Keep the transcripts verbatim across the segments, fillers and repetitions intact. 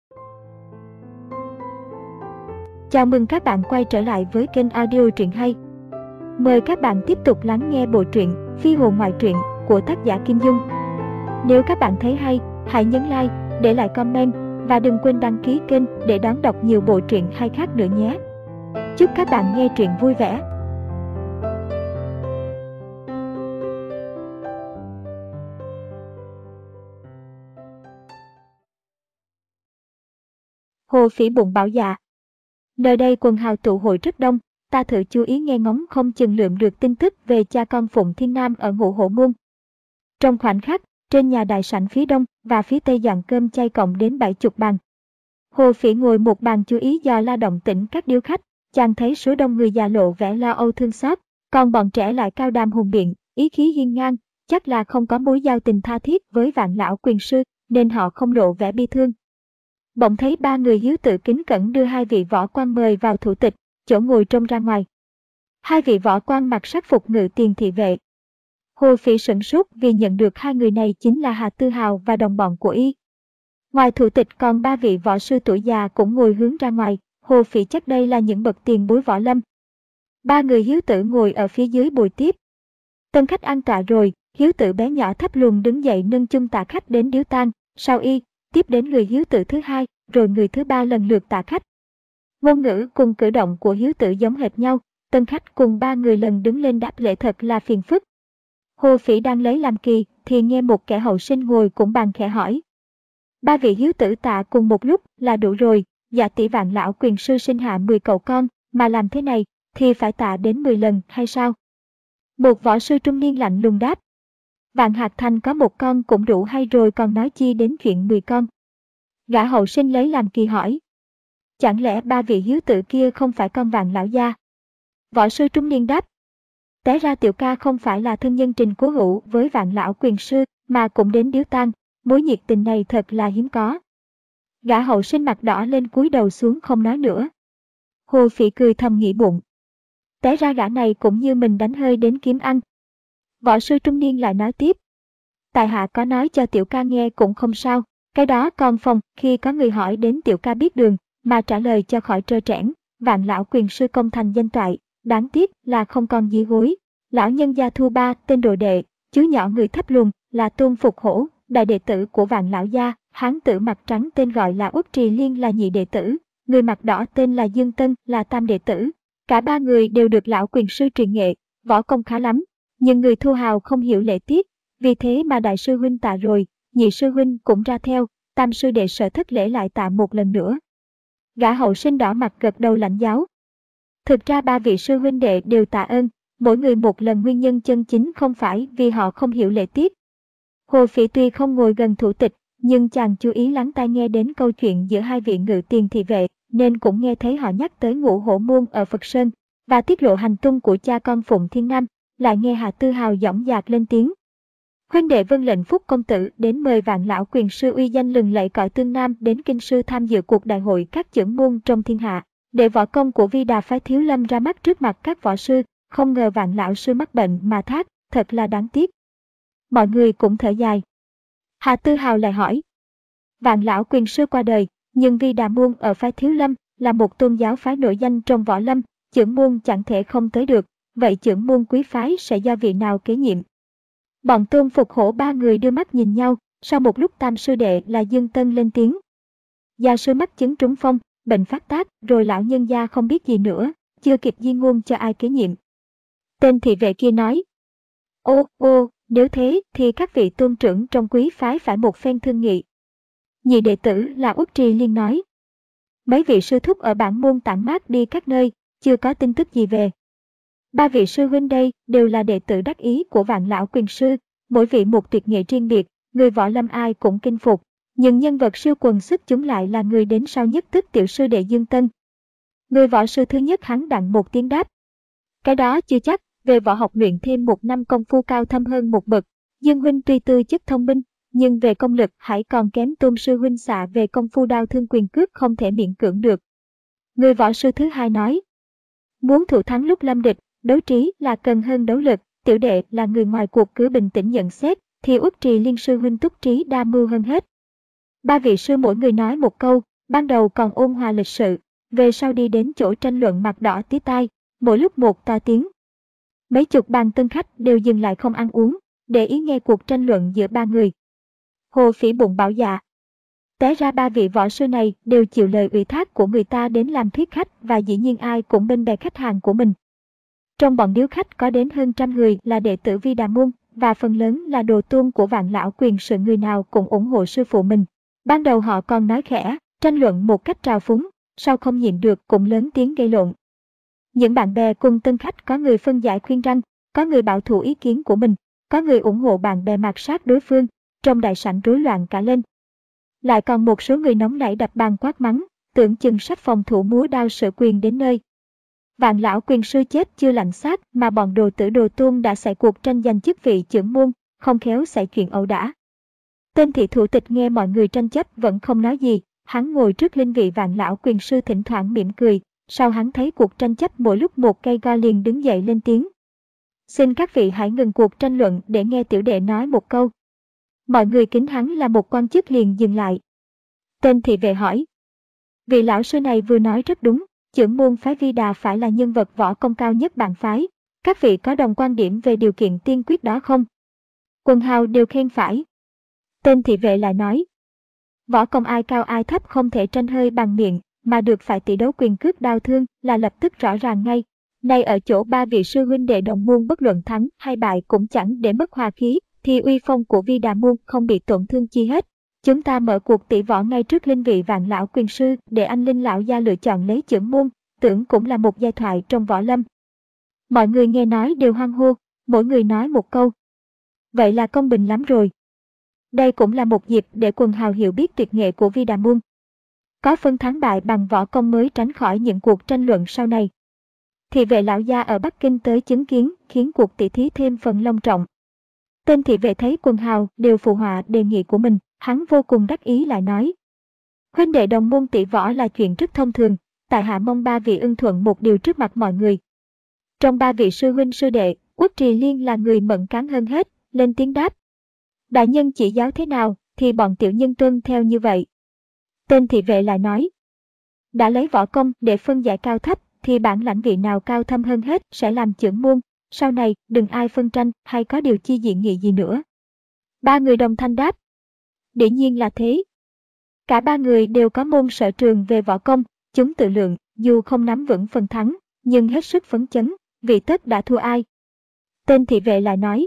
Chào mừng các bạn quay trở lại với kênh audio truyện hay. Mời các bạn tiếp tục lắng nghe bộ truyện Phi hồn ngoại truyện của tác giả Kim Dung. Nếu các bạn thấy hay, hãy nhấn like, để lại comment và đừng quên đăng ký kênh để đón đọc nhiều bộ truyện hay khác nữa nhé. Chúc các bạn nghe truyện vui vẻ. Hồ Phỉ bụng bảo dạ. Nơi đây quần hào tụ hội rất đông, ta thử chú ý nghe ngóng không chừng lượm được tin tức về cha con Phụng Thiên Nam ở Ngũ Hổ Môn. Trong khoảnh khắc, trên nhà đại sảnh phía đông và phía tây dàn cơm chay cộng đến bảy chục bàn. Hồ Phỉ ngồi một bàn chú ý dò la động tĩnh các điếu khách, chàng thấy số đông người già lộ vẻ lo âu thương xót, còn bọn trẻ lại cao đàm hùng biện, ý khí hiên ngang, chắc là không có mối giao tình tha thiết với Vạn lão quyền sư, nên họ không lộ vẻ bi thương. Bỗng thấy ba người hiếu tự kính cẩn đưa hai vị võ quan mời vào thủ tịch, chỗ ngồi trông ra ngoài. Hai vị võ quan mặc sắc phục ngự tiền thị vệ. Hồ Phỉ sửng sốt vì nhận được hai người này chính là Hà Tư Hào và đồng bọn của y. Ngoài thủ tịch còn ba vị võ sư tuổi già cũng ngồi hướng ra ngoài, Hồ Phỉ chắc đây là những bậc tiền bối võ lâm. Ba người hiếu tử ngồi ở phía dưới bồi tiếp. Tân khách ăn tọa rồi, hiếu tử bé nhỏ thấp lùn đứng dậy nâng chung tạ khách đến điếu tang, sau y, tiếp đến người hiếu tử thứ hai, rồi người thứ ba lần lượt tạ khách. Ngôn ngữ cùng cử động của hiếu tử giống hệt nhau, tân khách cùng ba người lần đứng lên đáp lễ thật là phiền phức. Hồ Phỉ đang lấy làm kỳ, thì nghe một kẻ hậu sinh ngồi cũng bàn khẽ hỏi. Ba vị hiếu tử tạ cùng một lúc là đủ rồi, dạ tỷ Vạn lão quyền sư sinh hạ mười cậu con, mà làm thế này, thì phải tạ đến mười lần hay sao? Một võ sư trung niên lạnh lùng đáp. Vạn Hạc Thành có một con cũng đủ hay rồi còn nói chi đến chuyện mười con. Gã hậu sinh lấy làm kỳ hỏi. Chẳng lẽ ba vị hiếu tử kia không phải con Vạn lão gia? Võ sư trung niên đáp. Té ra tiểu ca không phải là thân nhân Trình Cố Hữu với Vạn lão quyền sư, mà cũng đến điếu tang, mối nhiệt tình này thật là hiếm có. Gã hậu sinh mặt đỏ lên cúi đầu xuống không nói nữa. Hồ Phỉ cười thầm nghĩ bụng. Té ra gã này cũng như mình đánh hơi đến kiếm ăn. Võ sư trung niên lại nói tiếp. Tại hạ có nói cho tiểu ca nghe cũng không sao, cái đó còn phòng khi có người hỏi đến tiểu ca biết đường, mà trả lời cho khỏi trơ trẽn. Vạn lão quyền sư công thành danh toại, đáng tiếc là không còn dí gối. Lão nhân gia thu ba tên đồ đệ, chú nhỏ người thấp lùn là Tôn Phục Hổ, đại đệ tử của Vạn lão gia, hán tử mặt trắng tên gọi là Uất Trì Liên là nhị đệ tử, người mặt đỏ tên là Dương Tân là tam đệ tử. Cả ba người đều được lão quyền sư truyền nghệ, võ công khá lắm, nhưng người thu hào không hiểu lễ tiết, vì thế mà đại sư huynh tạ rồi, nhị sư huynh cũng ra theo, tam sư đệ sợ thất lễ lại tạ một lần nữa. Gã hậu sinh đỏ mặt gật đầu lãnh giáo. Thực ra ba vị sư huynh đệ đều tạ ơn, mỗi người một lần, nguyên nhân chân chính không phải vì họ không hiểu lễ tiết. Hồ Phỉ tuy không ngồi gần thủ tịch, nhưng chàng chú ý lắng tai nghe đến câu chuyện giữa hai vị ngự tiền thị vệ, nên cũng nghe thấy họ nhắc tới Ngũ Hổ Môn ở Phật Sơn, và tiết lộ hành tung của cha con Phụng Thiên Nam, lại nghe Hà Tư Hào dõng dạc lên tiếng. Huynh đệ vâng lệnh Phúc công tử đến mời Vạn lão quyền sư uy danh lừng lẫy cõi Tương Nam đến kinh sư tham dự cuộc đại hội các chưởng môn trong thiên hạ, để võ công của Vi Đà phái Thiếu Lâm ra mắt trước mặt các võ sư, không ngờ Vạn lão sư mắc bệnh mà thác, thật là đáng tiếc. Mọi người cũng thở dài. Hà Tư Hào lại hỏi. Vạn lão quyền sư qua đời, nhưng Vi Đà môn ở phái Thiếu Lâm là một tôn giáo phái nổi danh trong võ lâm, chưởng môn chẳng thể không tới được, vậy chưởng môn quý phái sẽ do vị nào kế nhiệm? Bọn Tôn Phục Hổ ba người đưa mắt nhìn nhau, sau một lúc tam sư đệ là Dương Tân lên tiếng. Gia sư mắc chứng trúng phong, bệnh phát tác, rồi lão nhân gia không biết gì nữa, chưa kịp di ngôn cho ai kế nhiệm. Tên thị vệ kia nói. Ô, ô, nếu thế thì các vị tôn trưởng trong quý phái phải một phen thương nghị. Nhị đệ tử là Uất Trì Liên nói. Mấy vị sư thúc ở bản môn tản mát đi các nơi, chưa có tin tức gì về. Ba vị sư huynh đây đều là đệ tử đắc ý của Vạn lão quyền sư, mỗi vị một tuyệt nghệ riêng biệt, người võ lâm ai cũng kinh phục, nhưng nhân vật siêu quần xuất chúng lại là người đến sau nhất, tức tiểu sư đệ Dương Tân. Người võ sư thứ nhất hắn đặng một tiếng đáp. Cái đó chưa chắc, về võ học luyện thêm một năm công phu cao thâm hơn một bậc. Dương huynh tuy tư chất thông minh, nhưng về công lực hãy còn kém Tôn sư huynh xạ về công phu đao thương quyền cước, không thể miễn cưỡng được. Người võ sư thứ hai nói. Muốn thủ thắng lúc lâm địch, đấu trí là cần hơn đấu lực, tiểu đệ là người ngoài cuộc cứ bình tĩnh nhận xét, thì Uất Trì Liên sư huynh túc trí đa mưu hơn hết. Ba vị sư mỗi người nói một câu, Ban đầu còn ôn hòa lịch sự, về sau đi đến chỗ tranh luận mặt đỏ tía tai, mỗi lúc một to tiếng. Mấy chục bàn tân khách đều dừng lại không ăn uống, để ý nghe cuộc tranh luận giữa ba người. Hồ Phỉ bụng bảo dạ. Té ra ba vị võ sư này đều chịu lời ủy thác của người ta đến làm thuyết khách và dĩ nhiên ai cũng bên bè khách hàng của mình. Trong bọn điếu khách có đến hơn trăm người là đệ tử Vi Đà Môn và phần lớn là đồ tôn của Vạn Lão Quyền Sự, người nào cũng ủng hộ sư phụ mình. Ban đầu họ còn nói khẽ, tranh luận một cách trào phúng, sau không nhịn được cũng lớn tiếng gây lộn. Những bạn bè cùng tân khách có người phân giải khuyên răn, có người bảo thủ ý kiến của mình, có người ủng hộ bạn bè mạt sát đối phương, trong đại sảnh rối loạn cả lên. Lại còn một số người nóng nảy đập bàn quát mắng, tưởng chừng sắp phòng thủ múa đao sử quyền đến nơi. Vạn Lão Quyền Sư chết chưa lạnh xác mà bọn đồ tử đồ tôn đã xảy cuộc tranh giành chức vị trưởng môn, không khéo xảy chuyện ẩu đả. Tên thị thủ tịch nghe mọi người tranh chấp vẫn không nói gì, hắn ngồi trước linh vị Vạn Lão Quyền Sư thỉnh thoảng mỉm cười, sau hắn thấy cuộc tranh chấp mỗi lúc một cây go liền đứng dậy lên tiếng. Xin các vị hãy ngừng cuộc tranh luận để nghe tiểu đệ nói một câu. Mọi người kính hắn là một quan chức liền dừng lại. Tên thị vệ hỏi. Vị lão sư này vừa nói rất đúng, trưởng môn phái Vi Đà phải là nhân vật võ công cao nhất bản phái. Các vị có đồng quan điểm về điều kiện tiên quyết đó không? Quần hào đều khen phải. Tên thị vệ lại nói. Võ công ai cao ai thấp không thể tranh hơi bằng miệng, mà được phải tỷ đấu quyền cước đao thương là lập tức rõ ràng ngay. Nay ở chỗ ba vị sư huynh đệ đồng môn bất luận thắng hay bại cũng chẳng để mất hòa khí, thì uy phong của Vi Đà môn không bị tổn thương chi hết. Chúng ta mở cuộc tỷ võ ngay trước linh vị Vạn Lão Quyền Sư để anh linh lão gia lựa chọn lấy trưởng môn, tưởng cũng là một giai thoại trong võ lâm. Mọi người nghe nói đều hoan hô, mỗi người nói một câu. Vậy là công bình lắm rồi. Đây cũng là một dịp để quần hào hiểu biết tuyệt nghệ của Vi Đà môn. Có phân thắng bại bằng võ công mới tránh khỏi những cuộc tranh luận sau này. Thị vệ lão gia ở Bắc Kinh tới chứng kiến khiến cuộc tỷ thí thêm phần long trọng. Tên thị vệ thấy quần hào đều phụ họa đề nghị của mình, hắn vô cùng đắc ý lại nói. Huynh đệ đồng môn tỷ võ là chuyện rất thông thường, tại hạ mong ba vị ưng thuận một điều trước mặt mọi người. Trong ba vị sư huynh sư đệ, Uất Trì Liên là người mẫn cán hơn hết, lên tiếng đáp. Đại nhân chỉ giáo thế nào, thì bọn tiểu nhân tuân theo như vậy. Tên thị vệ lại nói. Đã lấy võ công để phân giải cao thấp, thì bản lãnh vị nào cao thâm hơn hết sẽ làm trưởng môn, sau này đừng ai phân tranh hay có điều chi dị nghị gì nữa. Ba người đồng thanh đáp. Dĩ nhiên là thế. Cả ba người đều có môn sở trường về võ công, chúng tự lượng, dù không nắm vững phần thắng, nhưng hết sức phấn chấn, vì tất đã thua ai. Tên thị vệ lại nói.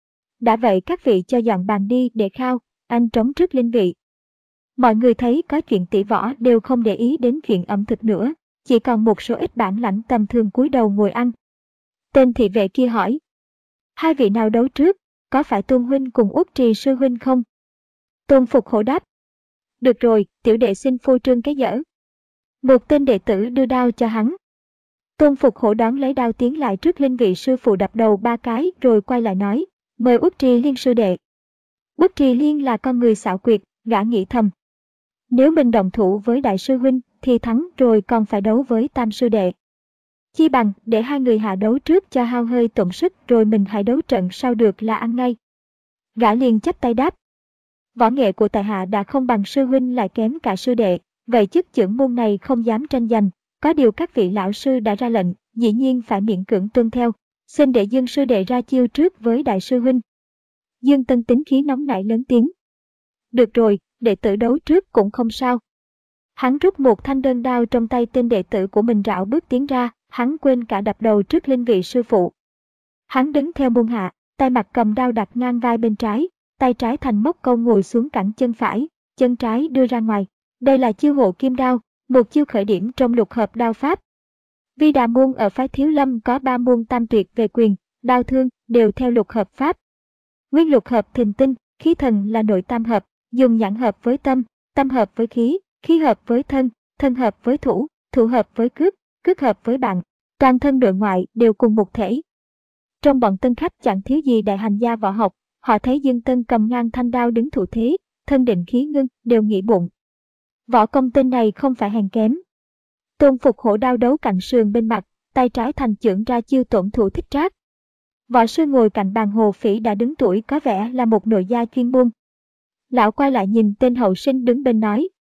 Đã vậy các vị cho dọn bàn đi để khao, anh trống trước linh vị. Mọi người thấy có chuyện tỷ võ đều không để ý đến chuyện ẩm thực nữa, chỉ còn một số ít bản lãnh tầm thường cúi đầu ngồi ăn. Tên thị vệ kia hỏi. Hai vị nào đấu trước, có phải Tôn huynh cùng Uất Trì sư huynh không? Tôn Phục Hổ đáp. Được rồi, tiểu đệ xin phô trương cái dở. Một tên đệ tử đưa đao cho hắn. Tôn Phục Hổ đón lấy đao tiến lại trước linh vị sư phụ đập đầu ba cái rồi quay lại nói. Mời Uất Trì Liên sư đệ. Uất Trì Liên là con người xảo quyệt, gã nghĩ thầm. Nếu mình đồng thủ với đại sư huynh thì thắng rồi còn phải đấu với tam sư đệ. Chi bằng để hai người hạ đấu trước cho hao hơi tổn sức rồi mình hãy đấu trận sau được là ăn ngay. Gã liền chắp tay đáp. Võ nghệ của tại hạ đã không bằng sư huynh lại kém cả sư đệ, vậy chức trưởng môn này không dám tranh giành, có điều các vị lão sư đã ra lệnh, dĩ nhiên phải miễn cưỡng tuân theo. Xin để Dương sư đệ ra chiêu trước với đại sư huynh. Dương Tân tính khí nóng nảy lớn tiếng. Được rồi, đệ tử đấu trước cũng không sao. Hắn rút một thanh đơn đao trong tay tên đệ tử của mình rảo bước tiến ra, hắn quên cả đập đầu trước linh vị sư phụ. Hắn đứng theo môn hạ, tay mặt cầm đao đặt ngang vai bên trái, tay trái thành móc câu ngồi xuống cẳng chân phải, chân trái đưa ra ngoài. Đây là chiêu hộ kim đao, một chiêu khởi điểm trong lục hợp đao pháp. Vi Đà môn ở phái Thiếu Lâm có ba môn tam tuyệt về quyền, đao thương đều theo lục hợp pháp. Nguyên lục hợp thình tinh, khí thần là nội tam hợp, dùng nhãn hợp với tâm, tâm hợp với khí, khí hợp với thân, thân hợp với thủ, thủ hợp với cước, cước hợp với bạn, toàn thân nội ngoại đều cùng một thể. Trong bọn tân khách chẳng thiếu gì đại hành gia võ học, họ thấy Dương Tân cầm ngang thanh đao đứng thủ thế, thân định khí ngưng, đều nghĩ bụng. Võ công tên này không phải hèn kém. Tôn Phục Hổ đao đấu cạnh sườn bên mặt, tay trái thành chưởng ra chiêu tổn thủ thích trác. Võ sư ngồi cạnh bàn Hồ Phỉ đã đứng tuổi có vẻ là một nội gia chuyên môn. Lão quay lại nhìn tên hậu sinh đứng bên nói.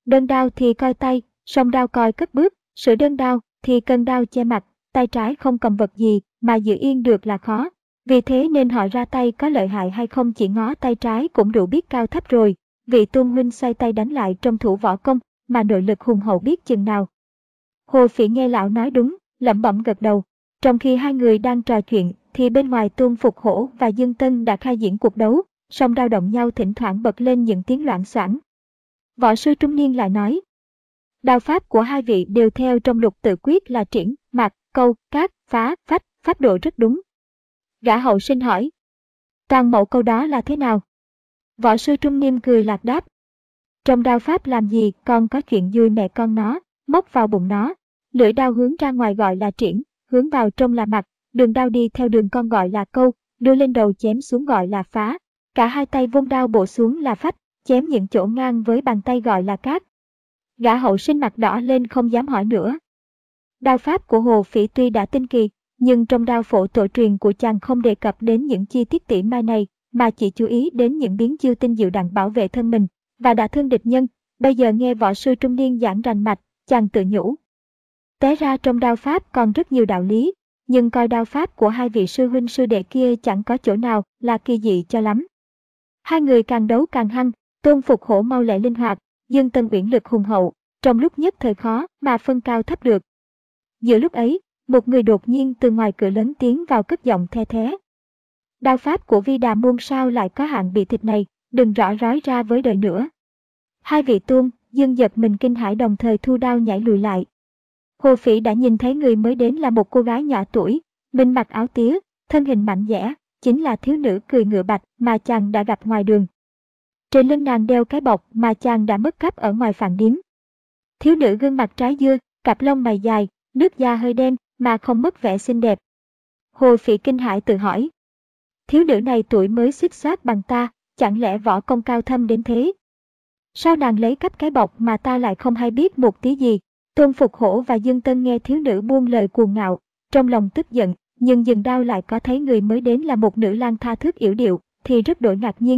Đơn đao thì coi tay, song đao coi cất bước, sửa đơn đao thì cần đao che mặt, tay trái không cầm vật gì mà giữ yên được là khó. Vì thế nên họ ra tay có lợi hại hay không chỉ ngó tay trái cũng đủ biết cao thấp rồi. Vị tôn huynh xoay tay đánh lại trong thủ võ công, mà nội lực hùng hậu biết chừng nào. Hồ Phỉ nghe lão nói đúng, lẩm bẩm gật đầu. Trong khi hai người đang trò chuyện, thì bên ngoài Tôn Phục Hổ và Dương Tân đã khai diễn cuộc đấu, song đao động nhau thỉnh thoảng bật lên những tiếng loảng xoảng. Võ sư trung niên lại nói, đao pháp của hai vị đều theo trong lục tự quyết là triển, mạc, câu, cát, phá, phách, pháp độ rất đúng. Gã hậu sinh hỏi, toàn mẫu câu đó là thế nào? Võ sư trung niên cười lạc đáp, trong đao pháp làm gì con có chuyện vui mẹ con nó, móc vào bụng nó. Lưỡi đao hướng ra ngoài gọi là triển, hướng vào trong là mặt, đường đao đi theo đường con gọi là câu, đưa lên đầu chém xuống gọi là phá. Cả hai tay vung đao bổ xuống là phách, chém những chỗ ngang với bàn tay gọi là cát. Gã hậu sinh mặt đỏ lên không dám hỏi nữa. Đao pháp của Hồ Phỉ tuy đã tinh kỳ, nhưng trong đao phổ tổ truyền của chàng không đề cập đến những chi tiết tỉ mai này, mà chỉ chú ý đến những biến chiêu tinh diệu đặng bảo vệ thân mình, và đã thương địch nhân. Bây giờ nghe võ sư trung niên giảng rành mạch, chàng tự nhủ. Té ra trong đao pháp còn rất nhiều đạo lý, nhưng coi đao pháp của hai vị sư huynh sư đệ kia chẳng có chỗ nào là kỳ dị cho lắm. Hai người càng đấu càng hăng, Tôn Phục Hổ mau lẹ linh hoạt, Dương Tân uyển lực hùng hậu, trong lúc nhất thời khó mà phân cao thấp được. Giữa lúc ấy, một người đột nhiên từ ngoài cửa lớn tiến vào cất giọng the thé. Đao pháp của Vi Đà Môn sao lại có hạng bị thịt này, đừng rõ rói ra với đời nữa. Hai vị Tôn, Dương giật mình kinh hãi đồng thời thu đao nhảy lùi lại. Hồ Phỉ đã nhìn thấy người mới đến là một cô gái nhỏ tuổi, mình mặc áo tía, thân hình mạnh dẻ, chính là thiếu nữ cười ngựa bạch mà chàng đã gặp ngoài đường. Trên lưng nàng đeo cái bọc mà chàng đã mất cắp ở ngoài phạn điếm. Thiếu nữ gương mặt trái dưa, cặp lông mày dài, nước da hơi đen mà không mất vẻ xinh đẹp. Hồ Phỉ kinh hãi tự hỏi. Thiếu nữ này tuổi mới xích xoát bằng ta, chẳng lẽ võ công cao thâm đến thế? Sao nàng lấy cắp cái bọc mà ta lại không hay biết một tí gì? Tôn Phục Hổ và Dương Tân nghe thiếu nữ buông lời cuồng ngạo, trong lòng tức giận, nhưng dừng đao lại có thấy người mới đến là một nữ lang tha thước yểu điệu, thì rất đổi ngạc nhiên.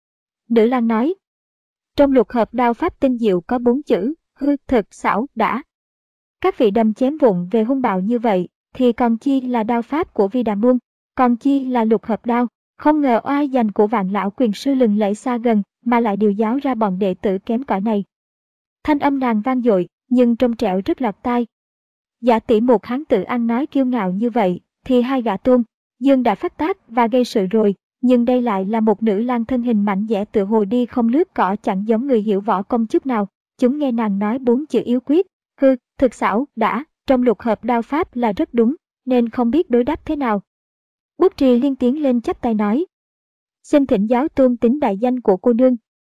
Nữ lang nói, trong lục hợp đao pháp tinh diệu có bốn chữ, hư, thực, xảo, đã. Các vị đâm chém vụng về hung bạo như vậy, thì còn chi là đao pháp của Vi Đà Môn, còn chi là lục hợp đao. Không ngờ oai danh của Vạn lão quyền sư lừng lẫy xa gần, mà lại điều giáo ra bọn đệ tử kém cỏi này. Thanh âm nàng vang dội, nhưng trong trẻo rất lọt tai. Giả tỷ một hán tự ăn nói kiêu ngạo như vậy, thì hai gã Tôn, Dương đã phát tác và gây sự rồi, nhưng đây lại là một nữ lang thân hình mạnh dẻ tựa hồ đi không lướt cỏ, chẳng giống người hiểu võ công chút nào. Chúng nghe nàng nói bốn chữ yếu quyết, hư, thực, xảo, đã, trong lục hợp đao pháp là rất đúng, nên không biết đối đáp thế nào. Quốc Trì Liên tiến lên chắp tay nói, xin thỉnh giáo tôn tính đại danh của cô nương.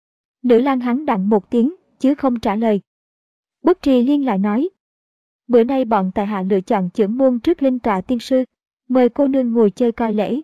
Nữ lang hắn đặng một tiếng, chứ không trả lời. Quốc Trì Liên lại nói, bữa nay bọn tại hạ lựa chọn chưởng môn trước linh tọa tiên sư, mời cô nương ngồi chơi coi lễ.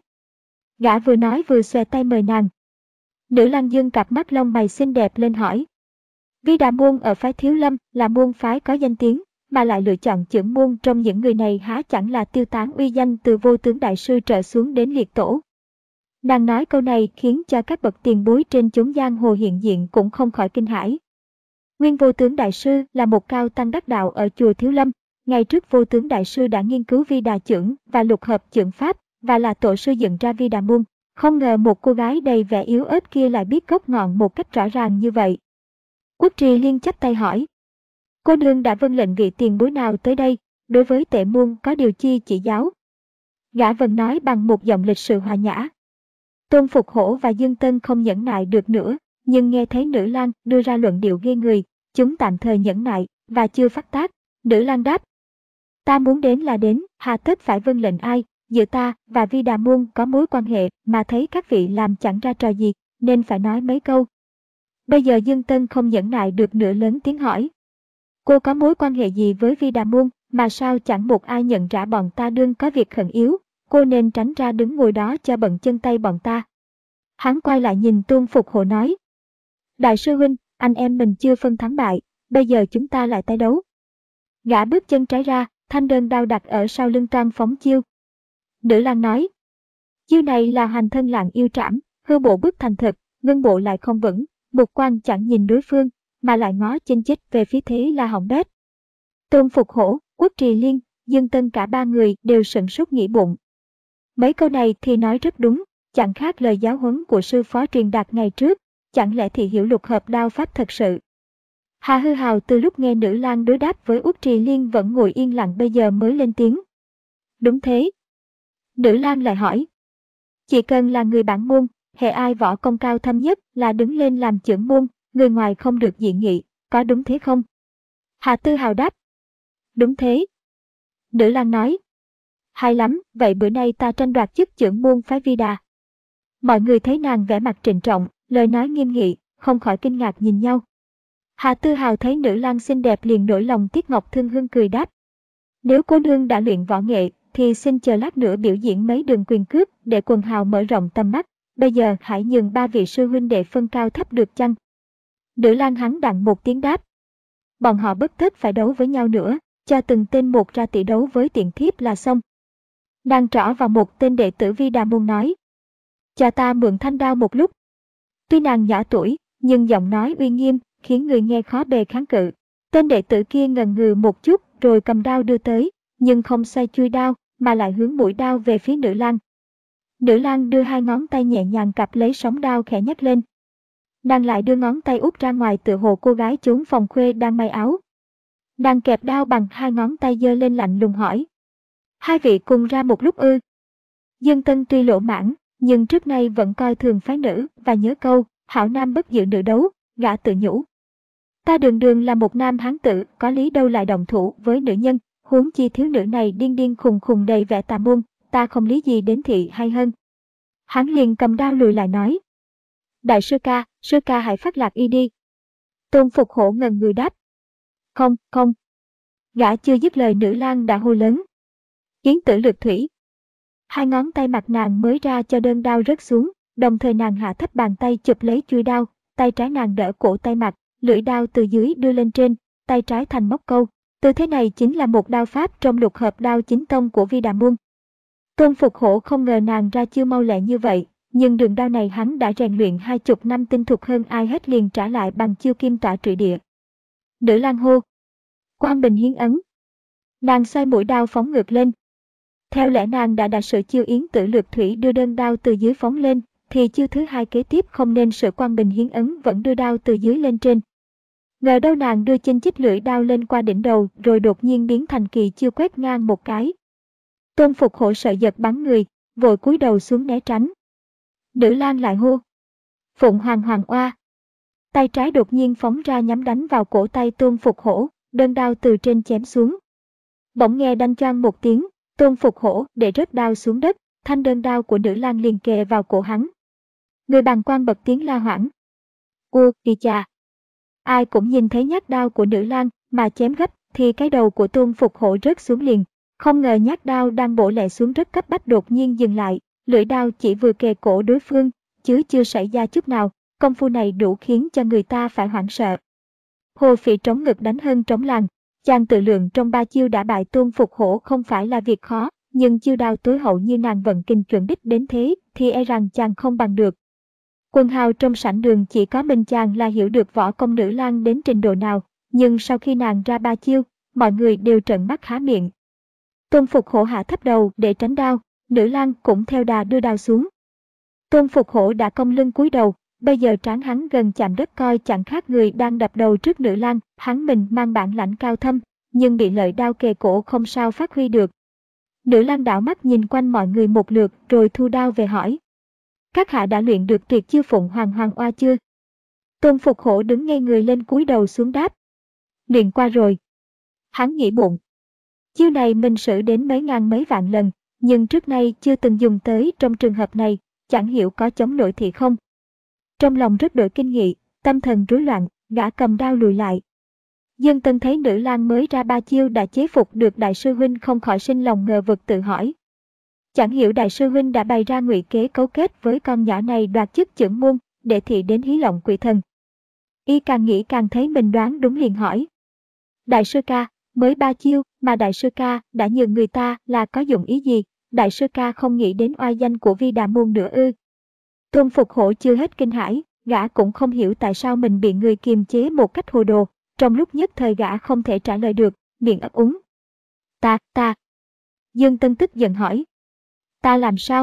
Gã vừa nói vừa xòe tay mời nàng. Nữ lang dương cặp mắt lông mày xinh đẹp lên hỏi, Vi Đà Môn ở phái Thiếu Lâm là môn phái có danh tiếng, mà lại lựa chọn chưởng môn trong những người này há chẳng là tiêu tán uy danh từ vô tướng đại sư trở xuống đến liệt tổ. Nàng nói câu này khiến cho các bậc tiền bối trên chốn giang hồ hiện diện cũng không khỏi kinh hãi. Nguyên vô tướng đại sư là một cao tăng đắc đạo ở chùa Thiếu Lâm. Ngày trước vô tướng đại sư đã nghiên cứu Vi Đà chưởng và lục hợp chưởng pháp, và là tổ sư dựng ra Vi Đà Môn. Không ngờ một cô gái đầy vẻ yếu ớt kia lại biết gốc ngọn một cách rõ ràng như vậy. Quốc Trì Liên chắp tay hỏi, cô nương đã vâng lệnh vị tiền bối nào tới đây, đối với tệ môn có điều chi chỉ giáo? Gã vần nói bằng một giọng lịch sự hòa nhã. Tôn Phục Hổ và Dương Tân không nhẫn nại được nữa, nhưng nghe thấy nữ lang đưa ra luận điệu ghê người, chúng tạm thời nhẫn nại và chưa phát tác. Nữ lang đáp, ta muốn đến là đến, hà tất phải vâng lệnh ai, giữa ta và Vi Đà Môn có mối quan hệ mà thấy các vị làm chẳng ra trò gì, nên phải nói mấy câu. Bây giờ Dương Tân không nhẫn nại được nữa lớn tiếng hỏi, cô có mối quan hệ gì với Vi Đà Môn mà sao chẳng một ai nhận ra bọn ta đương có việc khẩn yếu, cô nên tránh ra đứng ngồi đó cho bận chân tay bọn ta. Hắn quay lại nhìn Tôn Phục Hổ nói, đại sư huynh, anh em mình chưa phân thắng bại, bây giờ chúng ta lại tái đấu. Gã bước chân trái ra, thanh đơn đao đặt ở sau lưng toan phóng chiêu. Nữ lang nói, chiêu này là hành thân lạng yêu trảm, hư bộ bước thành thực, ngưng bộ lại không vững, một quan chẳng nhìn đối phương, mà lại ngó chênh chích về phía thế là hỏng bét. Tôn Phục Hổ, Uất Trì Liên, Dương Tân cả ba người đều sửng sốt nghĩ bụng. Mấy câu này thì nói rất đúng, chẳng khác lời giáo huấn của sư phó truyền đạt ngày trước, chẳng lẽ thì hiểu lục hợp đao pháp thật sự. Hà Hư Hào từ lúc nghe nữ lang đối đáp với Uất Trì Liên vẫn ngồi yên lặng bây giờ mới lên tiếng. Đúng thế. Nữ lang lại hỏi. Chỉ cần là người bản môn, hệ ai võ công cao thâm nhất là đứng lên làm trưởng môn, người ngoài không được dị nghị, có đúng thế không? Hà Tư Hào đáp. Đúng thế. Nữ lang nói. Hay lắm, vậy bữa nay ta tranh đoạt chức trưởng môn phái Vi Đà. Mọi người thấy nàng vẻ mặt trịnh trọng, lời nói nghiêm nghị, không khỏi kinh ngạc nhìn nhau. Hà Tư Hào thấy nữ lang xinh đẹp liền nổi lòng tiếc ngọc thương hương cười đáp. Nếu cô nương đã luyện võ nghệ, thì xin chờ lát nữa biểu diễn mấy đường quyền cước để quần hào mở rộng tầm mắt. Bây giờ hãy nhường ba vị sư huynh đệ phân cao thấp được chăng? Nữ lang hắn đặng một tiếng đáp. Bọn họ bất tất phải đấu với nhau nữa, cho từng tên một ra tỷ đấu với tiện thiếp là xong. Nàng trỏ vào một tên đệ tử Vi Đà môn nói. Cho ta mượn thanh đao một lúc. Tuy nàng nhỏ tuổi, nhưng giọng nói uy nghiêm, khiến người nghe khó bề kháng cự. Tên đệ tử kia ngần ngừ một chút rồi cầm đao đưa tới, nhưng không xoay chui đao, mà lại hướng mũi đao về phía nữ lang. Nữ lang đưa hai ngón tay nhẹ nhàng cặp lấy sóng đao khẽ nhấc lên. Nàng lại đưa ngón tay út ra ngoài tựa hồ cô gái trốn phòng khuê đang may áo. Nàng kẹp đao bằng hai ngón tay giơ lên lạnh lùng hỏi. Hai vị cùng ra một lúc ư? Dương Tân tuy lỗ mãn, nhưng trước nay vẫn coi thường phái nữ và nhớ câu, hảo nam bất dự nữ đấu, gã tự nhủ. Ta đường đường là một nam hán tử, có lý đâu lại đồng thủ với nữ nhân, huống chi thiếu nữ này điên điên khùng khùng đầy vẻ tà môn, ta không lý gì đến thị hay hơn. Hắn liền cầm đao lùi lại nói. Đại sư ca, sư ca hãy phát lạc y đi. Tôn Phục Hổ ngần người đáp. Không, không. Gã chưa dứt lời nữ lang đã hô lớn. Yến tử lược thủy. Hai ngón tay mặt nàng mới ra cho đơn đao rớt xuống, đồng thời nàng hạ thấp bàn tay chụp lấy chuôi đao, tay trái nàng đỡ cổ tay mặt, lưỡi đao từ dưới đưa lên trên, tay trái thành móc câu. Tư thế này chính là một đao pháp trong lục hợp đao chính tông của Vi Đà môn. Tôn Phục Hổ không ngờ nàng ra chiêu mau lẹ như vậy, nhưng đường đao này hắn đã rèn luyện hai chục năm tinh thục hơn ai hết liền trả lại bằng chiêu kim tỏa trụy địa. Nữ lang hô. Quang Bình hiến ấn. Nàng xoay mũi đao phóng ngược lên. Theo lẽ nàng đã đạt sự chiêu yến tử lược thủy đưa đơn đao từ dưới phóng lên, thì chiêu thứ hai kế tiếp không nên sự Quang Bình hiến ấn vẫn đưa đao từ dưới lên trên. Ngờ đâu nàng đưa chênh chích lưỡi đao lên qua đỉnh đầu rồi đột nhiên biến thành kỳ chiêu quét ngang một cái. Tôn Phục Hổ sợ giật bắn người, vội cúi đầu xuống né tránh. Nữ lang lại hô. Phụng Hoàng Hoàng oa. Tay trái đột nhiên phóng ra nhắm đánh vào cổ tay Tôn Phục Hổ, đơn đao từ trên chém xuống. Bỗng nghe đanh choang một tiếng, Tôn Phục Hổ để rớt đao xuống đất, thanh đơn đao của nữ lang liền kề vào cổ hắn. Người bàng quan bật tiếng la hoảng. Ô, kỳ chà. Ai cũng nhìn thấy nhát đao của nữ lang mà chém gấp thì cái đầu của Tôn Phục Hổ rớt xuống liền. Không ngờ nhát đao đang bổ lẹ xuống rất cấp bách đột nhiên dừng lại, lưỡi đao chỉ vừa kề cổ đối phương, chứ chưa xảy ra chút nào, công phu này đủ khiến cho người ta phải hoảng sợ. Hồ Phỉ trống ngực đánh hơn trống làng, chàng tự lượng trong ba chiêu đã bại Tôn Phục Hổ không phải là việc khó, nhưng chiêu đao tối hậu như nàng vận kinh chuẩn đích đến thế thì e rằng chàng không bằng được. Quần hào trong sảnh đường chỉ có mình chàng là hiểu được võ công nữ lang đến trình độ nào, nhưng sau khi nàng ra ba chiêu, mọi người đều trợn mắt há miệng. Tôn Phục Hổ hạ thấp đầu để tránh đao, nữ lang cũng theo đà đưa đao xuống. Tôn Phục Hổ đã cong lưng cúi đầu, bây giờ trán hắn gần chạm đất coi chẳng khác người đang đập đầu trước nữ lang, hắn mình mang bản lãnh cao thâm, nhưng bị lợi đao kề cổ không sao phát huy được. Nữ lang đảo mắt nhìn quanh mọi người một lượt rồi thu đao về hỏi. Các hạ đã luyện được tuyệt chiêu Phụng Hoàng Hoàng oa chưa? Tôn Phục Hổ đứng ngay người lên cúi đầu xuống đáp. Luyện qua rồi. Hắn nghĩ bụng. Chiêu này mình sử đến mấy ngàn mấy vạn lần, nhưng trước nay chưa từng dùng tới trong trường hợp này, chẳng hiểu có chống nổi thì không. Trong lòng rất đổi kinh nghị, tâm thần rối loạn, gã cầm đao lùi lại. Dương Tân thấy nữ lang mới ra ba chiêu đã chế phục được đại sư huynh không khỏi sinh lòng ngờ vực tự hỏi. Chẳng hiểu đại sư huynh đã bày ra ngụy kế cấu kết với con nhỏ này đoạt chức trưởng môn, để thị đến hí lộng quỷ thần. Y càng nghĩ càng thấy mình đoán đúng liền hỏi. Đại sư ca, mới ba chiêu mà đại sư ca đã nhường người ta là có dụng ý gì, đại sư ca không nghĩ đến oai danh của Vi Đà môn nữa ư? Tôn Phục Hổ chưa hết kinh hãi, gã cũng không hiểu tại sao mình bị người kiềm chế một cách hồ đồ, trong lúc nhất thời gã không thể trả lời được, miệng ấp úng. Ta, ta. Dương Tân tức giận hỏi. Ta làm sao?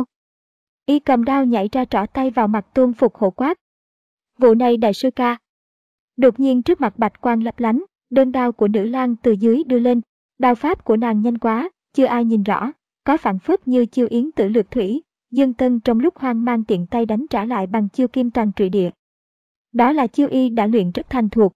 Y cầm đao nhảy ra trỏ tay vào mặt Tôn Phục Hổ quát. Vụ này đại sư ca. Đột nhiên trước mặt bạch quang lấp lánh, đơn đao của nữ lang từ dưới đưa lên, đao pháp của nàng nhanh quá, chưa ai nhìn rõ, có phản phất như chiêu yến tử lược thủy. Dương Tân trong lúc hoang mang tiện tay đánh trả lại bằng chiêu kim toàn trụy địa. Đó là chiêu y đã luyện rất thành thuộc.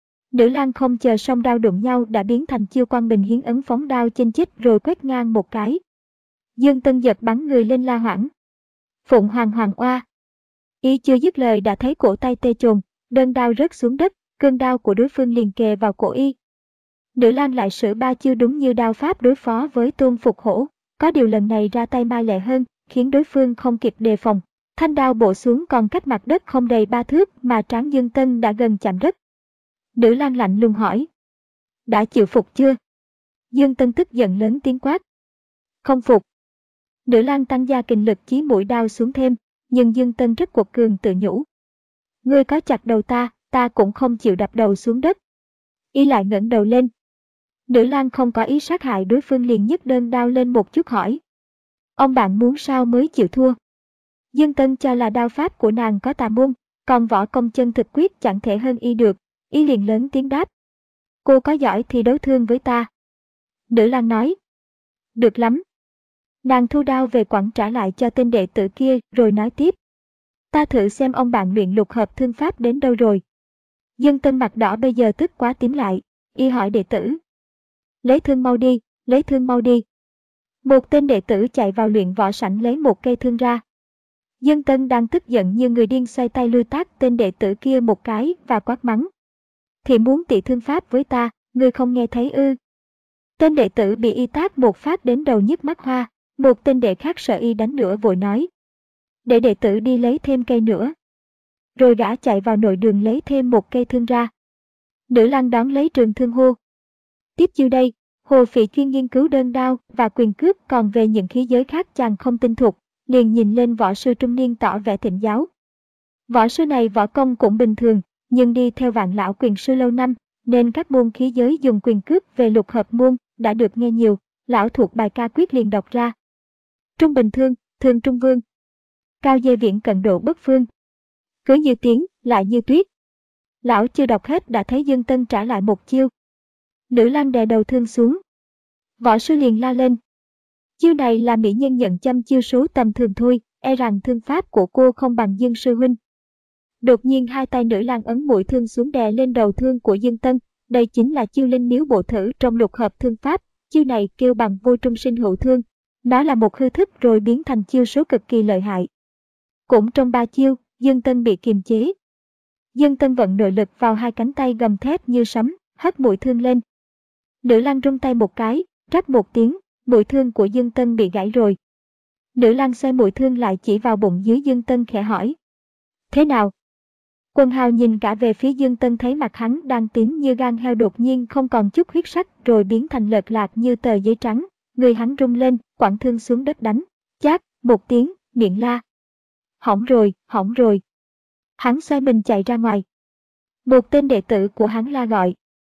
Nữ lang không chờ song đao đụng nhau đã biến thành chiêu quang bình hiến ấn phóng đao chênh chích rồi quét ngang một cái. Dương Tân giật bắn người lên la hoảng. Phụng Hoàng Hoàng Oa. Y chưa dứt lời đã thấy cổ tay tê chồn, đơn đao rớt xuống đất, cương đao của đối phương liền kề vào cổ y. Nữ lang lại sử ba chiêu đúng như đao pháp đối phó với Tôn Phục Hổ, có điều lần này ra tay mai lẹ hơn, khiến đối phương không kịp đề phòng. Thanh đao bổ xuống còn cách mặt đất không đầy ba thước mà trán Dương Tân đã gần chạm đất. Nữ lang lạnh lùng hỏi. Đã chịu phục chưa? Dương Tân tức giận lớn tiếng quát. Không phục. Nữ lang tăng gia kình lực chí mũi đao xuống thêm, nhưng Dương Tân rất quật cường tự nhủ. Ngươi có chặt đầu ta, ta cũng không chịu đập đầu xuống đất. Y lại ngẩng đầu lên. Nữ lang không có ý sát hại đối phương liền nhấc đơn đao lên một chút hỏi. Ông bạn muốn sao mới chịu thua? Dương Tân cho là đao pháp của nàng có tà môn, còn võ công chân thực quyết chẳng thể hơn y được. Y liền lớn tiếng đáp. Cô có giỏi thì đấu thương với ta. Nữ lang nói. Được lắm. Nàng thu đao về quẳng trả lại cho tên đệ tử kia rồi nói tiếp. Ta thử xem ông bạn luyện lục hợp thương pháp đến đâu rồi. Dương Tân mặt đỏ bây giờ tức quá tím lại. Y hỏi đệ tử. Lấy thương mau đi, lấy thương mau đi. Một tên đệ tử chạy vào luyện võ sảnh lấy một cây thương ra. Dương Tân đang tức giận như người điên xoay tay lui tát tên đệ tử kia một cái và quát mắng. Thì muốn tị thương pháp với ta, ngươi không nghe thấy ư? Tên đệ tử bị y tát một phát đến đầu nhức mắt hoa, một tên đệ khác sợ y đánh nữa vội nói. Để đệ tử đi lấy thêm cây nữa. Rồi gã chạy vào nội đường lấy thêm một cây thương ra. Nữ lang đón lấy trường thương hô. Tiếp chiêu đây, Hồ Phỉ chuyên nghiên cứu đơn đao và quyền cước, còn về những khí giới khác chàng không tinh thục, liền nhìn lên võ sư trung niên tỏ vẻ thịnh giáo. Võ sư này võ công cũng bình thường, nhưng đi theo Vạn Lão quyền sư lâu năm, nên các môn khí giới dùng quyền cước về lục hợp môn đã được nghe nhiều. Lão thuộc bài ca quyết liền đọc ra. Trung bình thương, thương trung vương. Cao dây viễn cận độ bất phương. Cứ như tiếng, lại như tuyết. Lão chưa đọc hết đã thấy Dương Tân trả lại một chiêu. Nữ lang đè đầu thương xuống. Võ sư liền la lên. Chiêu này là mỹ nhân nhận châm chiêu số tầm thường thôi, e rằng thương pháp của cô không bằng Dương sư huynh. Đột nhiên hai tay nữ lang ấn mũi thương xuống đè lên đầu thương của Dương Tân. Đây chính là chiêu linh miếu bộ thử trong lục hợp thương pháp. Chiêu này kêu bằng vô trung sinh hữu thương. Nó là một hư thức rồi biến thành chiêu số cực kỳ lợi hại. Cũng trong ba chiêu, Dương Tân bị kiềm chế. Dương Tân vận nội lực vào hai cánh tay gầm thép như sấm, hất mũi thương lên. Nữ lang rung tay một cái, rắc một tiếng, mũi thương của Dương Tân bị gãy rồi. Nữ lang xoay mũi thương lại chỉ vào bụng dưới Dương Tân khẽ hỏi. Thế nào? Quần hào nhìn cả về phía Dương Tân thấy mặt hắn đang tím như gan heo đột nhiên không còn chút huyết sắc rồi biến thành lợt lạc như tờ giấy trắng. Người hắn rung lên, quẳng thương xuống đất đánh. Chát, một tiếng, miệng la. Hỏng rồi, hỏng rồi. Hắn xoay mình chạy ra ngoài. Một tên đệ tử của hắn la gọi.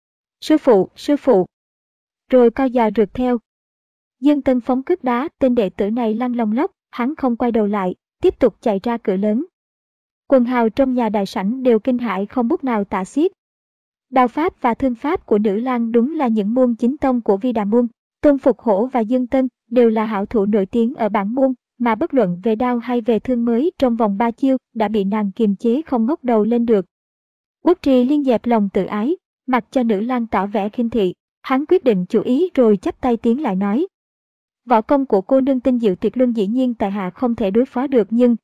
Sư phụ, sư phụ. Rồi co giò rượt theo. Dương Tân phóng cước đá, tên đệ tử này lăn lông lốc, hắn không quay đầu lại, tiếp tục chạy ra cửa lớn. Quần hào trong nhà đại sảnh đều kinh hãi không bút nào tả xiết. Đao pháp và thương pháp của nữ lang đúng là những môn chính tông của Vi Đà môn. Tôn Phục Hổ và Dương Tân đều là hảo thủ nổi tiếng ở bản môn, mà bất luận về đao hay về thương mới trong vòng ba chiêu đã bị nàng kiềm chế không ngóc đầu lên được. Uất Trì Liên dẹp lòng tự ái, mặc cho nữ lang tỏ vẻ khinh thị, hắn quyết định chủ ý rồi chắp tay tiến lại nói. Võ công của cô nương tinh diệu tuyệt luân dĩ nhiên tại hạ không thể đối phó được nhưng...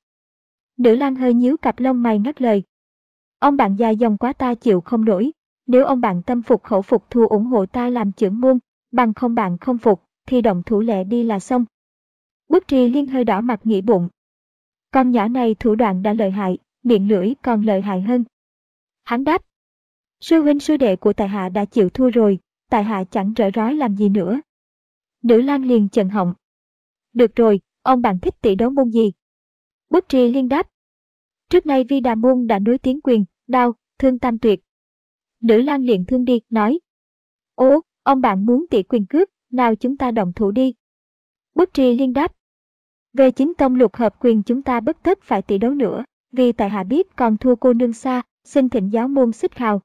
Nữ lang hơi nhíu cặp lông mày ngắt lời. Ông bạn dài dòng quá ta chịu không nổi, nếu ông bạn tâm phục khẩu phục thù ủng hộ ta làm trưởng môn, bằng không bạn không phục, thì động thủ lẹ đi là xong. Uất Trì Liên hơi đỏ mặt nghĩ bụng. Con nhỏ này thủ đoạn đã lợi hại, miệng lưỡi còn lợi hại hơn. Hắn đáp. Sư huynh sư đệ của tại hạ đã chịu thua rồi, tại hạ chẳng rỡ rối làm gì nữa. Nữ lang liền chần họng. Được rồi, ông bạn thích tỷ đấu môn gì? Uất Trì Liên đáp. Trước nay Vi Đà Môn đã nối tiếng quyền, đao, thương tam tuyệt. Nữ lang liền thương đi, nói. Ố, ông bạn muốn tỉ quyền cước, nào chúng ta động thủ đi. Bất Trì Liên đáp. Về chính tông lục hợp quyền chúng ta bất tất phải tỉ đấu nữa, vì tại hạ biết còn thua cô nương xa, xin thỉnh giáo môn xích khào.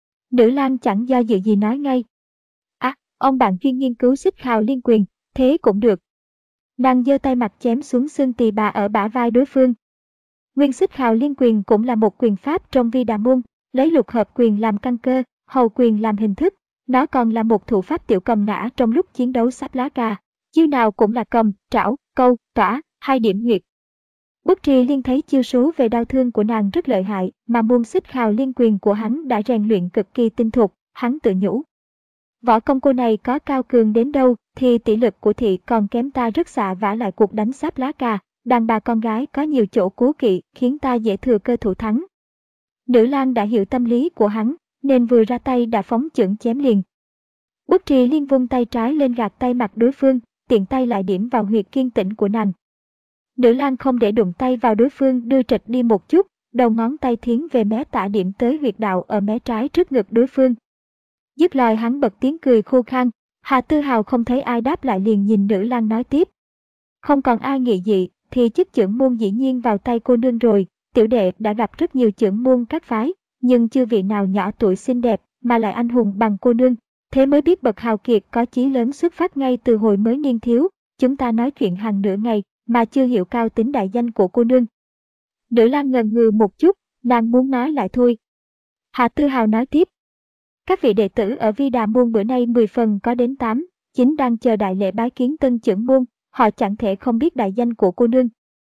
Nữ lang chẳng do dự gì nói ngay. À, ông bạn chuyên nghiên cứu xích khào liên quyền, thế cũng được. Nàng giơ tay mặt chém xuống xương tỳ bà ở bả vai đối phương. Nguyên xích khào liên quyền cũng là một quyền pháp trong Vi Đà Môn, lấy lục hợp quyền làm căn cơ, hầu quyền làm hình thức. Nó còn là một thủ pháp tiểu cầm nã trong lúc chiến đấu sáp lá cà. Chiêu nào cũng là cầm, trảo, câu, tỏa, hai điểm huyệt. Bất Trì Liên thấy chiêu số về đao thương của nàng rất lợi hại, mà môn xích khào liên quyền của hắn đã rèn luyện cực kỳ tinh thục, hắn tự nhủ. Võ công cô này có cao cường đến đâu thì tỷ lực của thị còn kém ta rất xa, vả lại cuộc đánh sáp lá cà, đàn bà con gái có nhiều chỗ cố kỵ khiến ta dễ thừa cơ thủ thắng. Nữ lang đã hiểu tâm lý của hắn, nên vừa ra tay đã phóng chưởng chém liền. Bất Trì Liên vung tay trái lên gạt tay mặt đối phương, tiện tay lại điểm vào huyệt kiên tĩnh của nàng. Nữ lang không để đụng tay vào đối phương, đưa trịch đi một chút, đầu ngón tay thiến về mé tả điểm tới huyệt đạo ở mé trái trước ngực đối phương. Dứt lời hắn bật tiếng cười khô khan. Hà Tư Hào không thấy ai đáp lại liền nhìn nữ lang nói tiếp. Không còn ai nghị dị, thì chức chưởng môn dĩ nhiên vào tay cô nương rồi. Tiểu đệ đã gặp rất nhiều chưởng môn các phái, nhưng chưa vị nào nhỏ tuổi xinh đẹp mà lại anh hùng bằng cô nương. Thế mới biết bậc hào kiệt có chí lớn xuất phát ngay từ hồi mới niên thiếu. Chúng ta nói chuyện hàng nửa ngày mà chưa hiểu cao tính đại danh của cô nương. Nữ lang ngần ngừ một chút, nàng muốn nói lại thôi. Hà Tư Hào nói tiếp. Các vị đệ tử ở Vi Đà Môn bữa nay mười phần có đến tám, chín đang chờ đại lễ bái kiến tân chưởng môn, họ chẳng thể không biết đại danh của cô nương.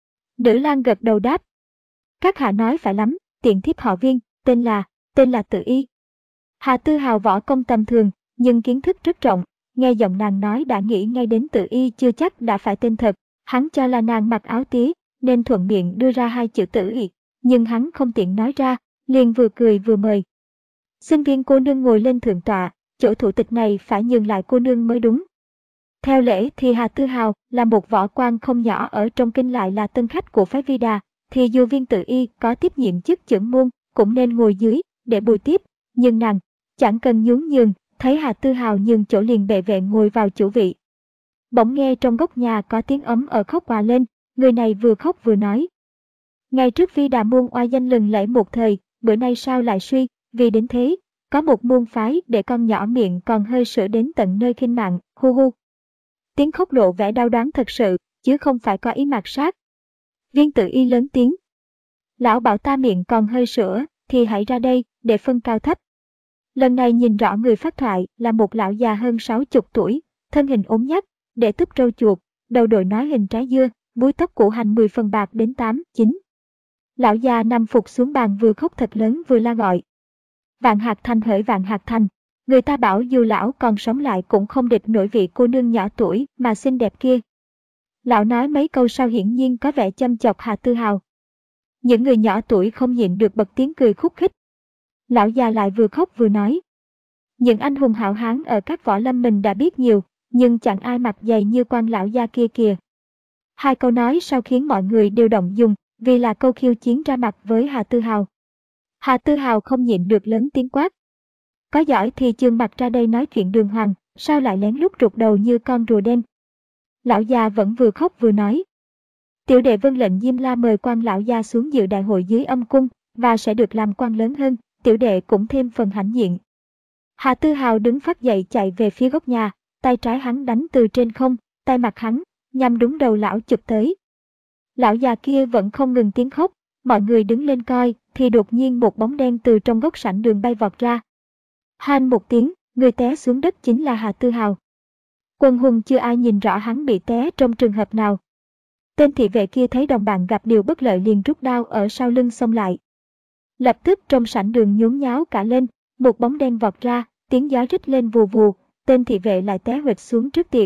Nữ lang gật đầu đáp. Các hạ nói phải lắm, tiện thiếp họ Viên, tên là, tên là Tự Y. Hà Tư Hào võ công tầm thường, nhưng kiến thức rất rộng, nghe giọng nàng nói đã nghĩ ngay đến Tự Y chưa chắc đã phải tên thật. Hắn cho là nàng mặc áo tí, nên thuận miệng đưa ra hai chữ Tự Y, nhưng hắn không tiện nói ra, liền vừa cười vừa mời. Xin Viên cô nương ngồi lên thượng tọa, chỗ thủ tịch này phải nhường lại cô nương mới đúng. Theo lễ thì Hà Tư Hào là một võ quan không nhỏ ở trong kinh, lại là tân khách của phái Vi Đà, thì dù Viên Tự Y có tiếp nhiệm chức chưởng môn cũng nên ngồi dưới để bồi tiếp, nhưng nàng chẳng cần nhún nhường, thấy Hà Tư Hào nhường chỗ liền bệ vệ ngồi vào chủ vị. Bỗng nghe trong góc nhà có tiếng ấm ở khóc òa lên, người này vừa khóc vừa nói. Ngày trước Vi Đà Môn oai danh lừng lẫy một thời, bữa nay sao lại suy, vì đến thế, có một môn phái để con nhỏ miệng còn hơi sữa đến tận nơi khinh mạng, hu hu. Tiếng khóc lộ vẻ đau đoán thật sự, chứ không phải có ý mạt sát. Viên Tự Y lớn tiếng. Lão bảo ta miệng còn hơi sữa, thì hãy ra đây, để phân cao thấp. Lần này nhìn rõ người phát thoại là một lão già hơn sáu chục tuổi, thân hình ốm nhách, để túp râu chuột, đầu đội nói hình trái dưa, búi tóc củ hành mười phần bạc đến tám, chín. Lão già nằm phục xuống bàn vừa khóc thật lớn vừa la gọi. Vạn Hạc Thành hỡi Vạn Hạc Thành, người ta bảo dù lão còn sống lại cũng không địch nổi vị cô nương nhỏ tuổi mà xinh đẹp kia. Lão nói mấy câu sau hiển nhiên có vẻ châm chọc Hà Tư Hào. Những người nhỏ tuổi không nhịn được bật tiếng cười khúc khích. Lão già lại vừa khóc vừa nói. Những anh hùng hảo hán ở các võ lâm mình đã biết nhiều, nhưng chẳng ai mặt dày như quan lão gia kia kìa. Hai câu nói sau khiến mọi người đều động dung, vì là câu khiêu chiến ra mặt với Hà Tư Hào. Hà Tư Hào không nhịn được lớn tiếng quát. Có giỏi thì chương mặt ra đây nói chuyện đường hoàng, sao lại lén lút rụt đầu như con rùa đen. Lão già vẫn vừa khóc vừa nói. Tiểu đệ vâng lệnh Diêm La mời quan lão gia xuống dự đại hội dưới âm cung, và sẽ được làm quan lớn hơn, tiểu đệ cũng thêm phần hãnh diện. Hà Tư Hào đứng phát dậy chạy về phía góc nhà, tay trái hắn đánh từ trên không, tay mặt hắn, nhằm đúng đầu lão chụp tới. Lão già kia vẫn không ngừng tiếng khóc, mọi người đứng lên coi, thì đột nhiên một bóng đen từ trong góc sảnh đường bay vọt ra. Han một tiếng, người té xuống đất chính là Hà Tư Hào. Quần hùng chưa ai nhìn rõ hắn bị té trong trường hợp nào. Tên thị vệ kia thấy đồng bạn gặp điều bất lợi liền rút đao ở sau lưng xông lại. Lập tức trong sảnh đường nhốn nháo cả lên, một bóng đen vọt ra, tiếng gió rít lên vù vù, tên thị vệ lại té huỵch xuống trước tiệc.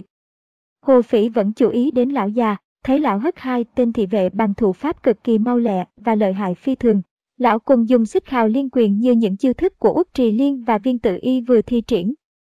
Hồ Phỉ vẫn chú ý đến lão già, thấy lão hất hai tên thị vệ bằng thủ pháp cực kỳ mau lẹ và lợi hại phi thường. Lão cùng dùng xích khào liên quyền như những chiêu thức của Uất Trì Liên và Viên Tự Y vừa thi triển.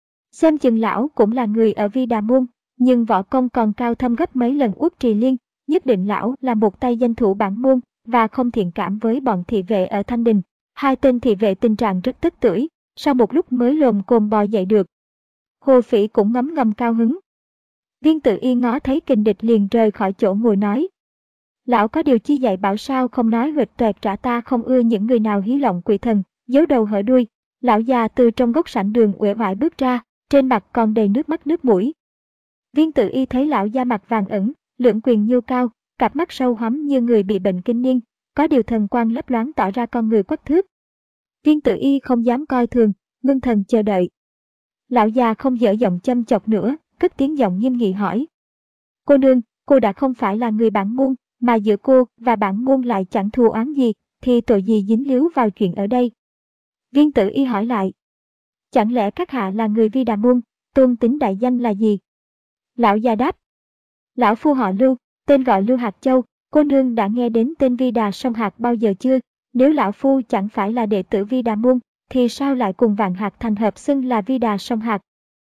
Xem chừng lão cũng là người ở Vi Đà Môn, nhưng võ công còn cao thâm gấp mấy lần Uất Trì Liên, nhất định lão là một tay danh thủ bản môn, và không thiện cảm với bọn thị vệ ở Thanh Đình. Hai tên thị vệ tình trạng rất tức tưởi, sau một lúc mới lồm cồm bò dậy được. Hồ Phỉ cũng ngấm ngầm cao hứng. Viên Tự Y ngó thấy kình địch liền rời khỏi chỗ ngồi nói. Lão có điều chi dạy bảo sao không nói huỵch toẹt trả, ta không ưa những người nào hí lộng quỷ thần, giấu đầu hở đuôi. Lão già từ trong góc sảnh đường uể oải bước ra, trên mặt còn đầy nước mắt nước mũi. Viên Tự Y thấy lão da mặt vàng ẩn, lưỡng quyền nhô cao, cặp mắt sâu hoắm như người bị bệnh kinh niên, có điều thần quang lấp loáng tỏ ra con người quắc thước. Viên Tự Y không dám coi thường, ngưng thần chờ đợi. Lão già không dở giọng châm chọc nữa, cất tiếng giọng nghiêm nghị hỏi. Cô nương, cô đã không phải là người bản môn, mà giữa cô và bản môn lại chẳng thù oán gì, thì tội gì dính líu vào chuyện ở đây? Viên Tự Y hỏi lại. Chẳng lẽ các hạ là người Vi Đà môn, tôn tính đại danh là gì? Lão già đáp. Lão phu họ Lưu, tên gọi Lưu Hạt Châu, cô nương đã nghe đến tên Vi Đà Song Hạc bao giờ chưa? Nếu lão phu chẳng phải là đệ tử Vi Đà môn, thì sao lại cùng Vạn Hạc thành hợp xưng là Vi Đà Song Hạc?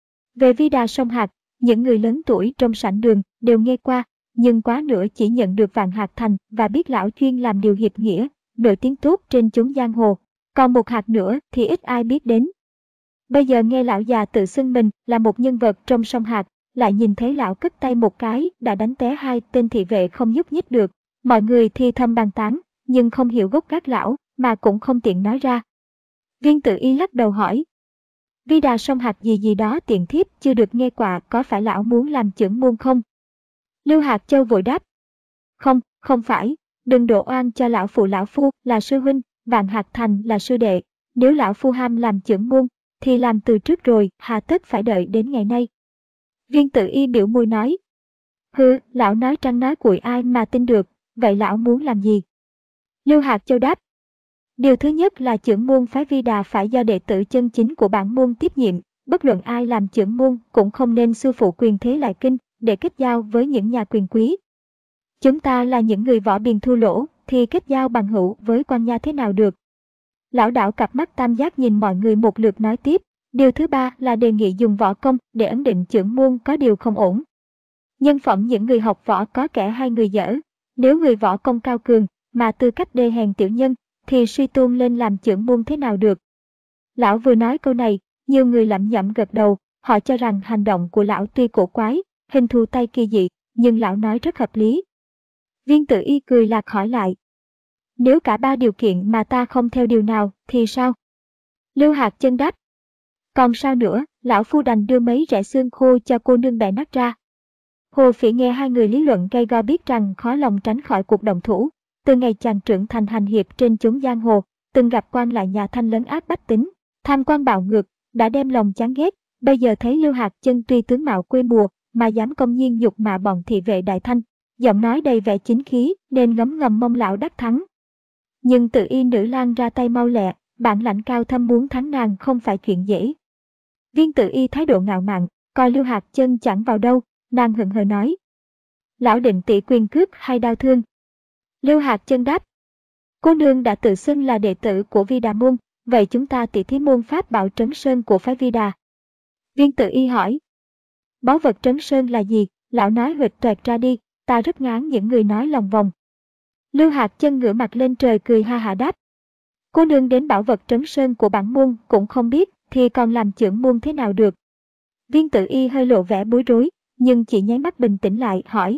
Về Vi Đà Song Hạc, những người lớn tuổi trong sảnh đường đều nghe qua, nhưng quá nữa chỉ nhận được Vạn Hạc thành và biết lão chuyên làm điều hiệp nghĩa, nổi tiếng tốt trên chốn giang hồ. Còn một hạt nữa thì ít ai biết đến. Bây giờ nghe lão già tự xưng mình là một nhân vật trong song hạt, lại nhìn thấy lão cất tay một cái đã đánh té hai tên thị vệ không nhúc nhích được. Mọi người thì thầm bàn tán, nhưng không hiểu gốc gác lão, mà cũng không tiện nói ra. Viên Tự Y lắc đầu hỏi. Vi Đà Song Hạc gì gì đó tiện thiếp chưa được nghe qua, có phải lão muốn làm chưởng môn không? Lưu Hạt Châu vội đáp. Không, không phải, đừng đổ oan cho lão phụ, lão phu là sư huynh, Vạn Hạc thành là sư đệ. Nếu lão phu ham làm chưởng môn, thì làm từ trước rồi, hà tất phải đợi đến ngày nay. Viên Tự Y biểu môi nói. Hừ, lão nói trăng nói cuội ai mà tin được, vậy lão muốn làm gì? Lưu Hạt Châu đáp. Điều thứ nhất là chưởng môn phái Vi Đà phải do đệ tử chân chính của bản môn tiếp nhiệm, bất luận ai làm chưởng môn cũng không nên sư phụ quyền thế lại kinh để kết giao với những nhà quyền quý. Chúng ta là những người võ biền thua lỗ, thì kết giao bằng hữu với quan gia thế nào được? Lão đảo cặp mắt tam giác nhìn mọi người một lượt nói tiếp. Điều thứ ba là đề nghị dùng võ công để ấn định chưởng môn có điều không ổn. Nhân phẩm những người học võ có kẻ hay người dở. Nếu người võ công cao cường mà tư cách đê hèn tiểu nhân, thì suy tôn lên làm chưởng môn thế nào được? Lão vừa nói câu này, nhiều người lẩm nhẩm gật đầu, họ cho rằng hành động của lão tuy cổ quái, hình thù tay kỳ dị, nhưng lão nói rất hợp lý. Viên Tự Y cười lạc hỏi lại. Nếu cả ba điều kiện mà ta không theo điều nào, thì sao? Lưu Hạt Chân đáp. Còn sao nữa, lão phu đành đưa mấy rẻ xương khô cho cô nương bẻ nát ra. Hồ Phỉ nghe hai người lý luận gay go biết rằng khó lòng tránh khỏi cuộc động thủ. Từ ngày chàng trưởng thành hành hiệp trên chốn giang hồ, từng gặp quan lại nhà Thanh lấn áp bách tính, tham quan bạo ngược, đã đem lòng chán ghét. Bây giờ thấy Lưu Hạt Chân tuy tướng mạo quê mùa, mà dám công nhiên nhục mạ bọn thị vệ Đại Thanh, giọng nói đầy vẻ chính khí, nên ngấm ngầm mong lão đắc thắng. Nhưng Tự Y nữ lang ra tay mau lẹ, bản lãnh cao thâm, muốn thắng nàng không phải chuyện dễ. Viên Tự Y thái độ ngạo mạn, coi Lưu Hạt Chân chẳng vào đâu, nàng hững hờ nói. Lão định tỷ quyền cước hay đao thương? Lưu Hạt Chân đáp. Cô nương đã tự xưng là đệ tử của Vi Đà môn, vậy chúng ta tỷ thí môn pháp bảo trấn sơn của phái Vi Đà. Viên Tự Y hỏi. Báu vật trấn sơn là gì? Lão nói huỵch toẹt ra đi, ta rất ngán những người nói lòng vòng. Lưu Hạt Chân ngửa mặt lên trời cười ha hả đáp. Cô nương đến bảo vật trấn sơn của bản môn cũng không biết, thì còn làm chưởng môn thế nào được? Viên Tự Y hơi lộ vẻ bối rối, nhưng chỉ nháy mắt bình tĩnh lại, hỏi.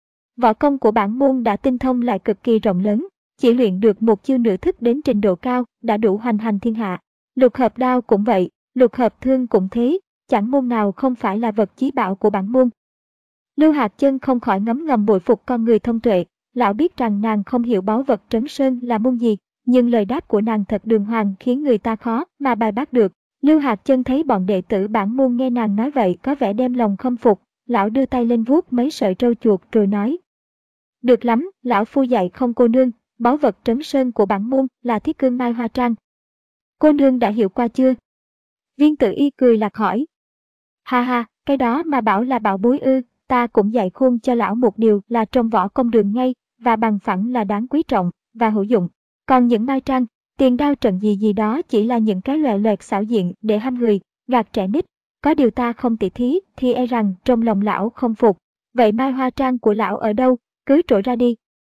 Võ công của bản môn đã tinh thông lại cực kỳ rộng lớn, chỉ luyện được một chiêu nửa thức đến trình độ cao, đã đủ hoành hành thiên hạ. Lục hợp đao cũng vậy, lục hợp thương cũng thế, chẳng môn nào không phải là vật chí bảo của bản môn. Lưu Hạt Chân không khỏi ngấm ngầm bội phục con người thông tuệ, lão biết rằng nàng không hiểu báu vật trấn sơn là môn gì, nhưng lời đáp của nàng thật đường hoàng khiến người ta khó mà bài bác được. Lưu Hạt Chân thấy bọn đệ tử bản môn nghe nàng nói vậy có vẻ đem lòng khâm phục, lão đưa tay lên vuốt mấy sợi trâu chuột rồi nói. Được lắm, lão phu dạy không cô nương, báu vật trấn sơn của bản môn là thiết cương mai hoa trang. Cô nương đã hiểu qua chưa? Viên Tự Y cười lạc hỏi. Ha ha, cái đó mà bảo là bảo bối ư, ta cũng dạy khôn cho lão một điều là trong võ công đường ngay, và bằng phẳng là đáng quý trọng, và hữu dụng. Còn những mai trang, tiền đao trận gì gì đó chỉ là những cái loẹ loẹt xảo diện để hăm người, gạt trẻ nít. Có điều ta không tỉ thí thì e rằng trong lòng lão không phục. Vậy mai hoa trang của lão ở đâu, cứ trỗi ra đi.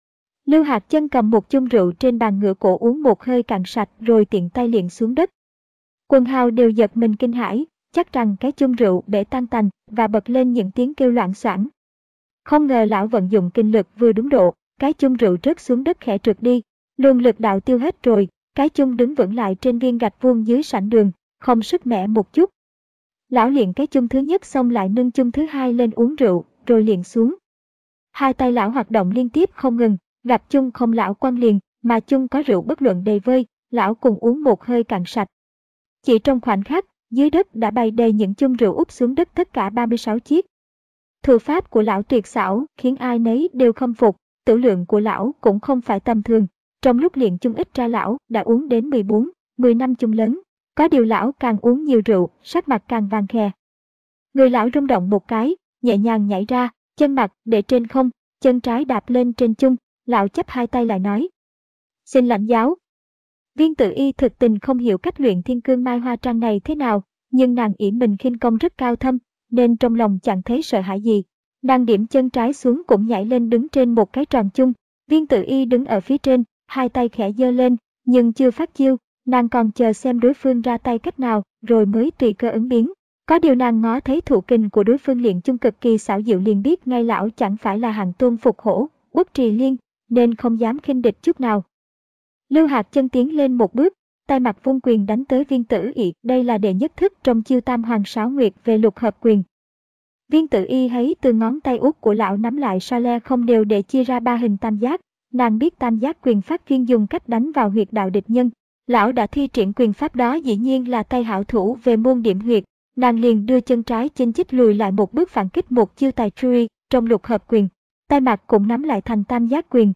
Lưu Hạt Chân cầm một chung rượu trên bàn ngửa cổ uống một hơi cạn sạch rồi tiện tay liền xuống đất. Quần hào đều giật mình kinh hãi, chắc rằng cái chung rượu bể tan tành và bật lên những tiếng kêu loạn xoảng. Không ngờ lão vận dụng kinh lực vừa đúng độ, cái chung rượu rớt xuống đất khẽ trượt đi, luồng lực đạo tiêu hết rồi, cái chung đứng vững lại trên viên gạch vuông dưới sảnh đường, không sức mẻ một chút. Lão liền cái chung thứ nhất xong lại nâng chung thứ hai lên uống rượu, rồi liền xuống. Hai tay lão hoạt động liên tiếp không ngừng, gặp chung không lão quăng liền, mà chung có rượu bất luận đầy vơi, lão cùng uống một hơi cạn sạch. Chỉ trong khoảnh khắc, dưới đất đã bày đầy những chung rượu úp xuống đất tất cả ba mươi sáu chiếc. Thủ pháp của lão tuyệt xảo, khiến ai nấy đều khâm phục, tử lượng của lão cũng không phải tầm thường. Trong lúc luyện chung ít ra lão đã uống đến mười bốn, mười năm chung lớn. Có điều lão càng uống nhiều rượu, sắc mặt càng vàng khè. Người lão rung động một cái, nhẹ nhàng nhảy ra, chân mặt để trên không, chân trái đạp lên trên chung, lão chắp hai tay lại nói. Xin lãnh giáo. Viên Tử Y thực tình không hiểu cách luyện thiên cương mai hoa trang này thế nào, nhưng nàng ỷ mình khinh công rất cao thâm, nên trong lòng chẳng thấy sợ hãi gì. Nàng điểm chân trái xuống cũng nhảy lên đứng trên một cái tròn chung. Viên Tử Y đứng ở phía trên, hai tay khẽ giơ lên, nhưng chưa phát chiêu, nàng còn chờ xem đối phương ra tay cách nào, rồi mới tùy cơ ứng biến. Có điều nàng ngó thấy thủ kình của đối phương luyện chung cực kỳ xảo diệu liền biết ngay lão chẳng phải là hạng tôn phục hổ, Uất Trì Liên, nên không dám khinh địch chút nào. Lưu Hạt Chân tiến lên một bước, tay mặt vung quyền đánh tới Viên Tử Y, đây là đệ nhất thức trong chiêu Tam Hoàng Sáo Nguyệt về lục hợp quyền. Viên Tử Y thấy từ ngón tay út của lão nắm lại so le không đều để chia ra ba hình tam giác, nàng biết tam giác quyền pháp chuyên dùng cách đánh vào huyệt đạo địch nhân. Lão đã thi triển quyền pháp đó dĩ nhiên là tay hảo thủ về môn điểm huyệt, nàng liền đưa chân trái chinh chích lùi lại một bước phản kích một chiêu tài truy trong lục hợp quyền, tay mặt cũng nắm lại thành tam giác quyền.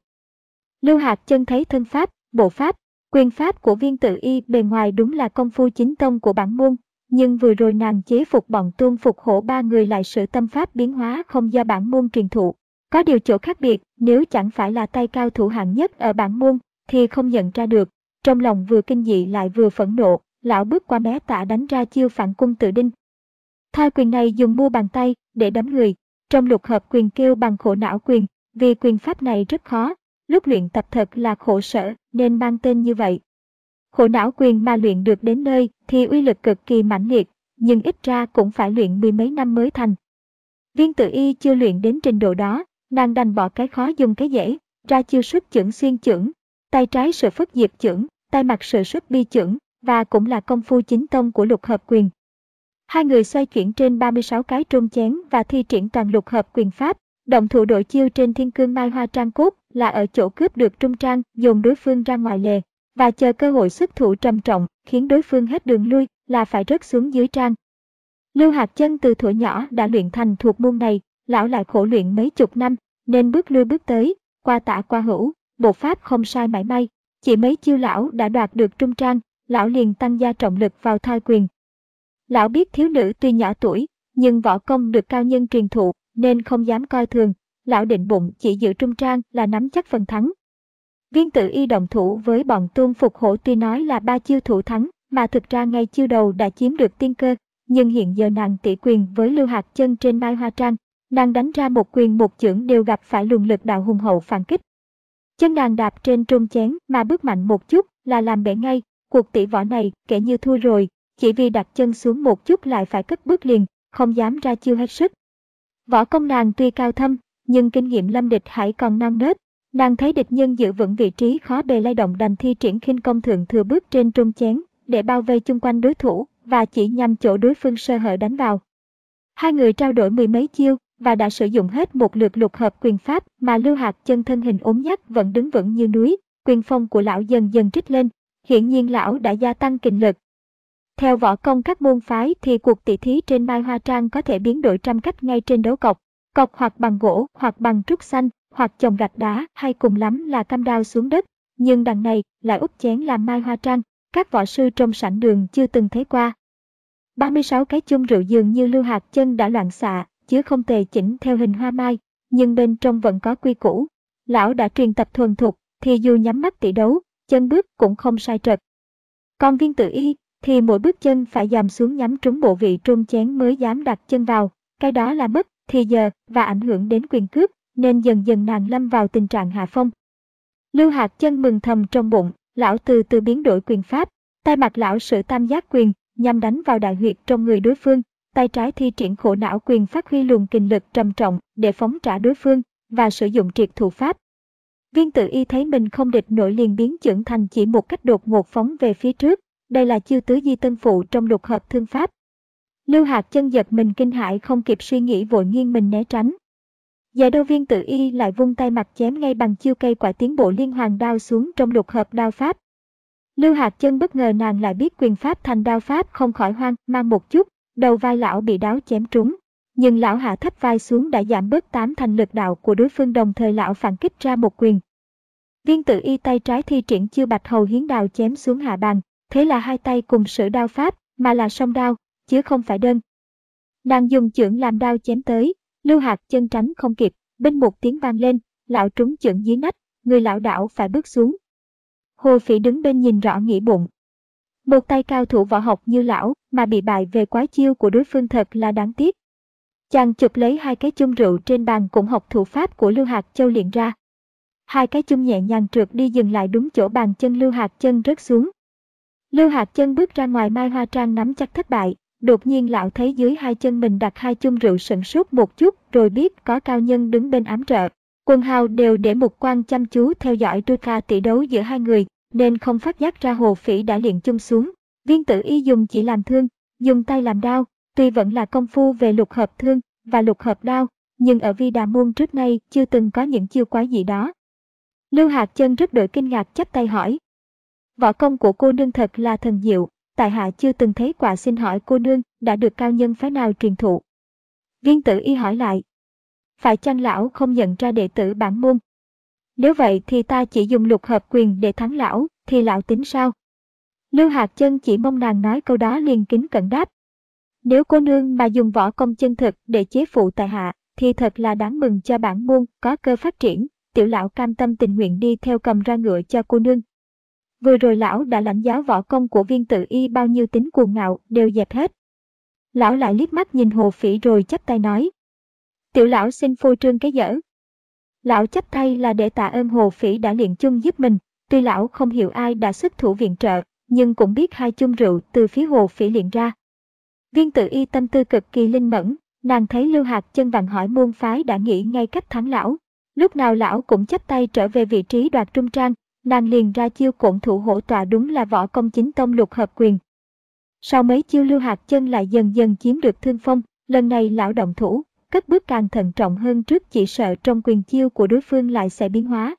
Lưu Hạt Chân thấy thân pháp, bộ pháp, quyền pháp của Viên Tử Y bề ngoài đúng là công phu chính tông của bản môn, nhưng vừa rồi nàng chế phục bọn Tôn Phục Hổ ba người lại sử tâm pháp biến hóa không do bản môn truyền thụ. Có điều chỗ khác biệt, nếu chẳng phải là tay cao thủ hạng nhất ở bản môn, thì không nhận ra được. Trong lòng vừa kinh dị lại vừa phẫn nộ, lão bước qua mé tả đánh ra chiêu phản cung tự đinh. Thoi quyền này dùng mu bàn tay để đấm người, trong lục hợp quyền kêu bằng khổ não quyền, vì quyền pháp này rất khó, lúc luyện tập thật là khổ sở nên mang tên như vậy. Khổ não quyền mà luyện được đến nơi thì uy lực cực kỳ mãnh liệt, nhưng ít ra cũng phải luyện mười mấy năm mới thành. Viên Tử Y chưa luyện đến trình độ đó, nàng đành bỏ cái khó dùng cái dễ, ra chiêu xuất chưởng xuyên chưởng, tay trái sử phất diệt chưởng, tay mặt sử xuất bi chưởng, và cũng là công phu chính tông của lục hợp quyền. Hai người xoay chuyển trên ba mươi sáu cái trung chén và thi triển toàn lục hợp quyền pháp, động thủ đội chiêu trên thiên cương mai hoa trang cốt là ở chỗ cướp được trung trang, dồn đối phương ra ngoài lề, và chờ cơ hội xuất thủ trầm trọng, khiến đối phương hết đường lui là phải rớt xuống dưới trang. Lưu Hạt Chân từ thuở nhỏ đã luyện thành thuộc môn này, lão lại khổ luyện mấy chục năm, nên bước lui bước tới, qua tả qua hữu, bộ pháp không sai mảy may. Chỉ mấy chiêu lão đã đoạt được trung trang, lão liền tăng gia trọng lực vào thoi quyền. Lão biết thiếu nữ tuy nhỏ tuổi, nhưng võ công được cao nhân truyền thụ, nên không dám coi thường, lão định bụng chỉ giữ trung trang là nắm chắc phần thắng. Viên Tử Y động thủ với bọn Tôn Phục Hổ tuy nói là ba chiêu thủ thắng, mà thực ra ngay chiêu đầu đã chiếm được tiên cơ, nhưng hiện giờ nàng tỷ quyền với Lưu Hạt Chân trên mai hoa trang, nàng đánh ra một quyền một chưởng đều gặp phải luồng lực đạo hùng hậu phản kích. Chân nàng đạp trên trung chén mà bước mạnh một chút là làm bể ngay, cuộc tỷ võ này kể như thua rồi, chỉ vì đặt chân xuống một chút lại phải cất bước liền, không dám ra chiêu hết sức. Võ công nàng tuy cao thâm, nhưng kinh nghiệm lâm địch hãy còn non nớt, nàng thấy địch nhân giữ vững vị trí khó bề lay động đành thi triển khinh công thượng thừa bước trên trung chén để bao vây chung quanh đối thủ và chỉ nhằm chỗ đối phương sơ hở đánh vào. Hai người trao đổi mười mấy chiêu và đã sử dụng hết một lượt lục hợp quyền pháp mà Lưu Hạt Chân thân hình ốm nhách vẫn đứng vững như núi, quyền phong của lão dần dần trích lên, hiển nhiên lão đã gia tăng kình lực. Theo võ công các môn phái thì cuộc tỷ thí trên mai hoa trang có thể biến đổi trăm cách ngay trên đấu cọc, cọc hoặc bằng gỗ hoặc bằng trúc xanh, hoặc chồng gạch đá hay cùng lắm là cam đao xuống đất, nhưng đằng này lại úp chén làm mai hoa trang, các võ sư trong sảnh đường chưa từng thấy qua. ba mươi sáu cái chung rượu dường như Lưu Hạt Chân đã loạn xạ, chứ không tề chỉnh theo hình hoa mai, nhưng bên trong vẫn có quy củ. Lão đã truyền tập thuần thục, thì dù nhắm mắt tỷ đấu, chân bước cũng không sai trật. Còn Viên Tử Y thì mỗi bước chân phải dằm xuống nhắm trúng bộ vị trung chén mới dám đặt chân vào, cái đó là mất thì giờ và ảnh hưởng đến quyền cước, nên dần dần nàng lâm vào tình trạng hạ phong. Lưu Hạt Chân mừng thầm trong bụng, lão từ từ biến đổi quyền pháp, tay mặt lão sử tam giác quyền, nhằm đánh vào đại huyệt trong người đối phương, tay trái thi triển khổ não quyền phát huy luồng kình lực trầm trọng để phóng trả đối phương và sử dụng triệt thủ pháp. Viên Tử Y thấy mình không địch nổi liền biến chưởng thành chỉ một cách đột ngột phóng về phía trước, đây là chiêu tứ di tân phụ trong lục hợp thương pháp. Lưu Hạt Chân giật mình kinh hãi không kịp suy nghĩ vội nghiêng mình né tránh. Dạ đâu Viên Tử Y lại vung tay mặt chém ngay bằng chiêu cây quả tiến bộ liên hoàn đao xuống trong lục hợp đao pháp. Lưu Hạt Chân bất ngờ nàng lại biết quyền pháp thành đao pháp không khỏi hoang mang một chút, đầu vai lão bị đao chém trúng. Nhưng lão hạ thấp vai xuống đã giảm bớt tám thành lực đạo của đối phương, đồng thời lão phản kích ra một quyền. Viên Tử Y tay trái thi triển chiêu bạch hầu hiến đao chém xuống hạ bàn, thế là hai tay cùng sử đao pháp, mà là song đao, chứ không phải đơn. Nàng dùng chưởng làm đao chém tới, Lưu Hạt Chân tránh không kịp, binh một tiếng vang lên, lão trúng chưởng dưới nách, người lão đảo phải bước xuống. Hồ Phỉ đứng bên nhìn rõ nghĩ bụng. Một tay cao thủ võ học như lão mà bị bại về quái chiêu của đối phương thật là đáng tiếc. Chàng chụp lấy hai cái chung rượu trên bàn cũng học thủ pháp của Lưu Hạt Châu luyện ra. Hai cái chung nhẹ nhàng trượt đi dừng lại đúng chỗ bàn chân Lưu Hạt Chân rớt xuống. Lưu Hạt Chân bước ra ngoài Mai Hoa Trang nắm chắc thất bại, đột nhiên lão thấy dưới hai chân mình đặt hai chung rượu, sửng sốt một chút rồi biết có cao nhân đứng bên ám trợ. Quần hào đều để mục quan chăm chú theo dõi đôi ca tỷ đấu giữa hai người, nên không phát giác ra Hồ Phỉ đã luyện chung xuống. Viên Tử Y dùng chỉ làm thương, dùng tay làm đao, tuy vẫn là công phu về lục hợp thương và lục hợp đao, nhưng ở Vi Đà Môn trước nay chưa từng có những chiêu quái gì đó. Lưu Hạt Chân rất đổi kinh ngạc chắp tay hỏi. Võ công của cô nương thật là thần diệu, tại hạ chưa từng thấy quả, xin hỏi cô nương đã được cao nhân phái nào truyền thụ? Viên Tử Y hỏi lại. Phải chăng lão không nhận ra đệ tử bản môn? Nếu vậy thì ta chỉ dùng lục hợp quyền để thắng lão, thì lão tính sao? Lưu Hạt Chân chỉ mong nàng nói câu đó liền kính cẩn đáp. Nếu cô nương mà dùng võ công chân thực để chế phụ tại hạ, thì thật là đáng mừng cho bản môn có cơ phát triển, tiểu lão cam tâm tình nguyện đi theo cầm ra ngựa cho cô nương. Vừa rồi lão đã lãnh giáo võ công của Viên Tử Y, bao nhiêu tính cuồng ngạo đều dẹp hết. Lão lại liếc mắt nhìn Hồ Phỉ rồi chắp tay nói. Tiểu lão xin phô trương cái dở. Lão chắp tay là để tạ ơn Hồ Phỉ đã luyện chung giúp mình, tuy lão không hiểu ai đã xuất thủ viện trợ, nhưng cũng biết hai chung rượu từ phía Hồ Phỉ luyện ra. Viên Tử Y tâm tư cực kỳ linh mẫn, nàng thấy Lưu Hạt Chân vặn hỏi môn phái đã nghĩ ngay cách thắng lão. Lúc nào lão cũng chắp tay trở về vị trí đoạt trung trang, nàng liền ra chiêu cổn thủ hổ tọa, đúng là võ công chính tông lục hợp quyền. Sau mấy chiêu Lưu Hạt Chân lại dần dần chiếm được thương phong, lần này lão động thủ, cất bước càng thận trọng hơn trước, chỉ sợ trong quyền chiêu của đối phương lại sẽ biến hóa.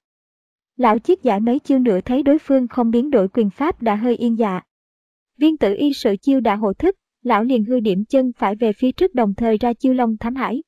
Lão chiết giải mấy chiêu nữa thấy đối phương không biến đổi quyền pháp đã hơi yên dạ. Viên Tử Y sự chiêu đã hộ thức, lão liền hư điểm chân phải về phía trước, đồng thời ra chiêu long thám hải.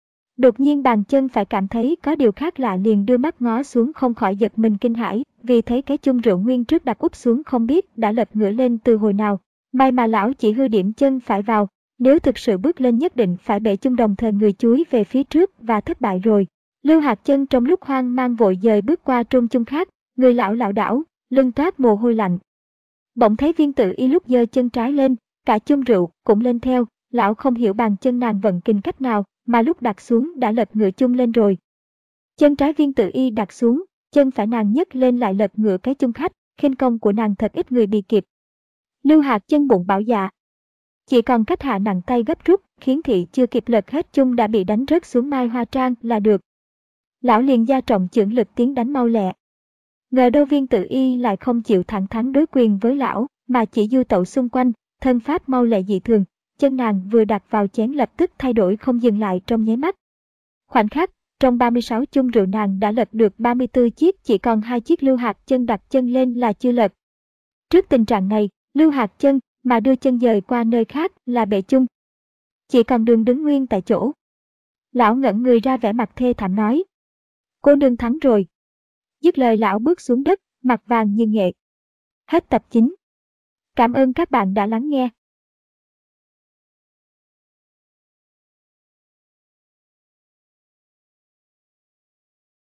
Đột nhiên bàn chân phải cảm thấy có điều khác lạ, liền đưa mắt ngó xuống không khỏi giật mình kinh hãi, vì thấy cái chung rượu nguyên trước đặt úp xuống không biết đã lật ngửa lên từ hồi nào. May mà lão chỉ hư điểm chân phải vào, nếu thực sự bước lên nhất định phải bẻ chung, đồng thời người chúi về phía trước và thất bại rồi. Lưu Hạt Chân trong lúc hoang mang vội dời bước qua trung chung khác, người lão lảo đảo, lưng toát mồ hôi lạnh. Bỗng thấy Viên Tử Y lúc giơ chân trái lên, cả chung rượu cũng lên theo, lão không hiểu bàn chân nàng vận kình cách nào, mà lúc đặt xuống đã lật ngửa chung lên rồi. Chân trái Viên Tử Y đặt xuống, chân phải nàng nhấc lên lại lật ngửa cái chung khách, khinh công của nàng thật ít người bị kịp. Lưu Hạt Chân bụng bảo dạ. Chỉ còn cách hạ nặng tay gấp rút, khiến thị chưa kịp lật hết chung đã bị đánh rớt xuống Mai Hoa Trang là được. Lão liền gia trọng chưởng lực tiến đánh mau lẹ. Ngờ đâu Viên Tử Y lại không chịu thẳng thắn đối quyền với lão, mà chỉ du tẩu xung quanh, thân pháp mau lẹ dị thường, chân nàng vừa đặt vào chén lập tức thay đổi không dừng lại trong nháy mắt. Khoảnh khắc, trong ba mươi sáu chung rượu nàng đã lật được ba mươi tư chiếc, chỉ còn hai chiếc Lưu Hạt Chân đặt chân lên là chưa lật. Trước tình trạng này, Lưu Hạt Chân mà đưa chân dời qua nơi khác là bệ chung. Chỉ còn đường đứng nguyên tại chỗ. Lão ngẩng người ra vẻ mặt thê thảm nói. Cô nương thắng rồi. Dứt lời lão bước xuống đất, mặt vàng như nghệ. Hết tập chín. Cảm ơn các bạn đã lắng nghe.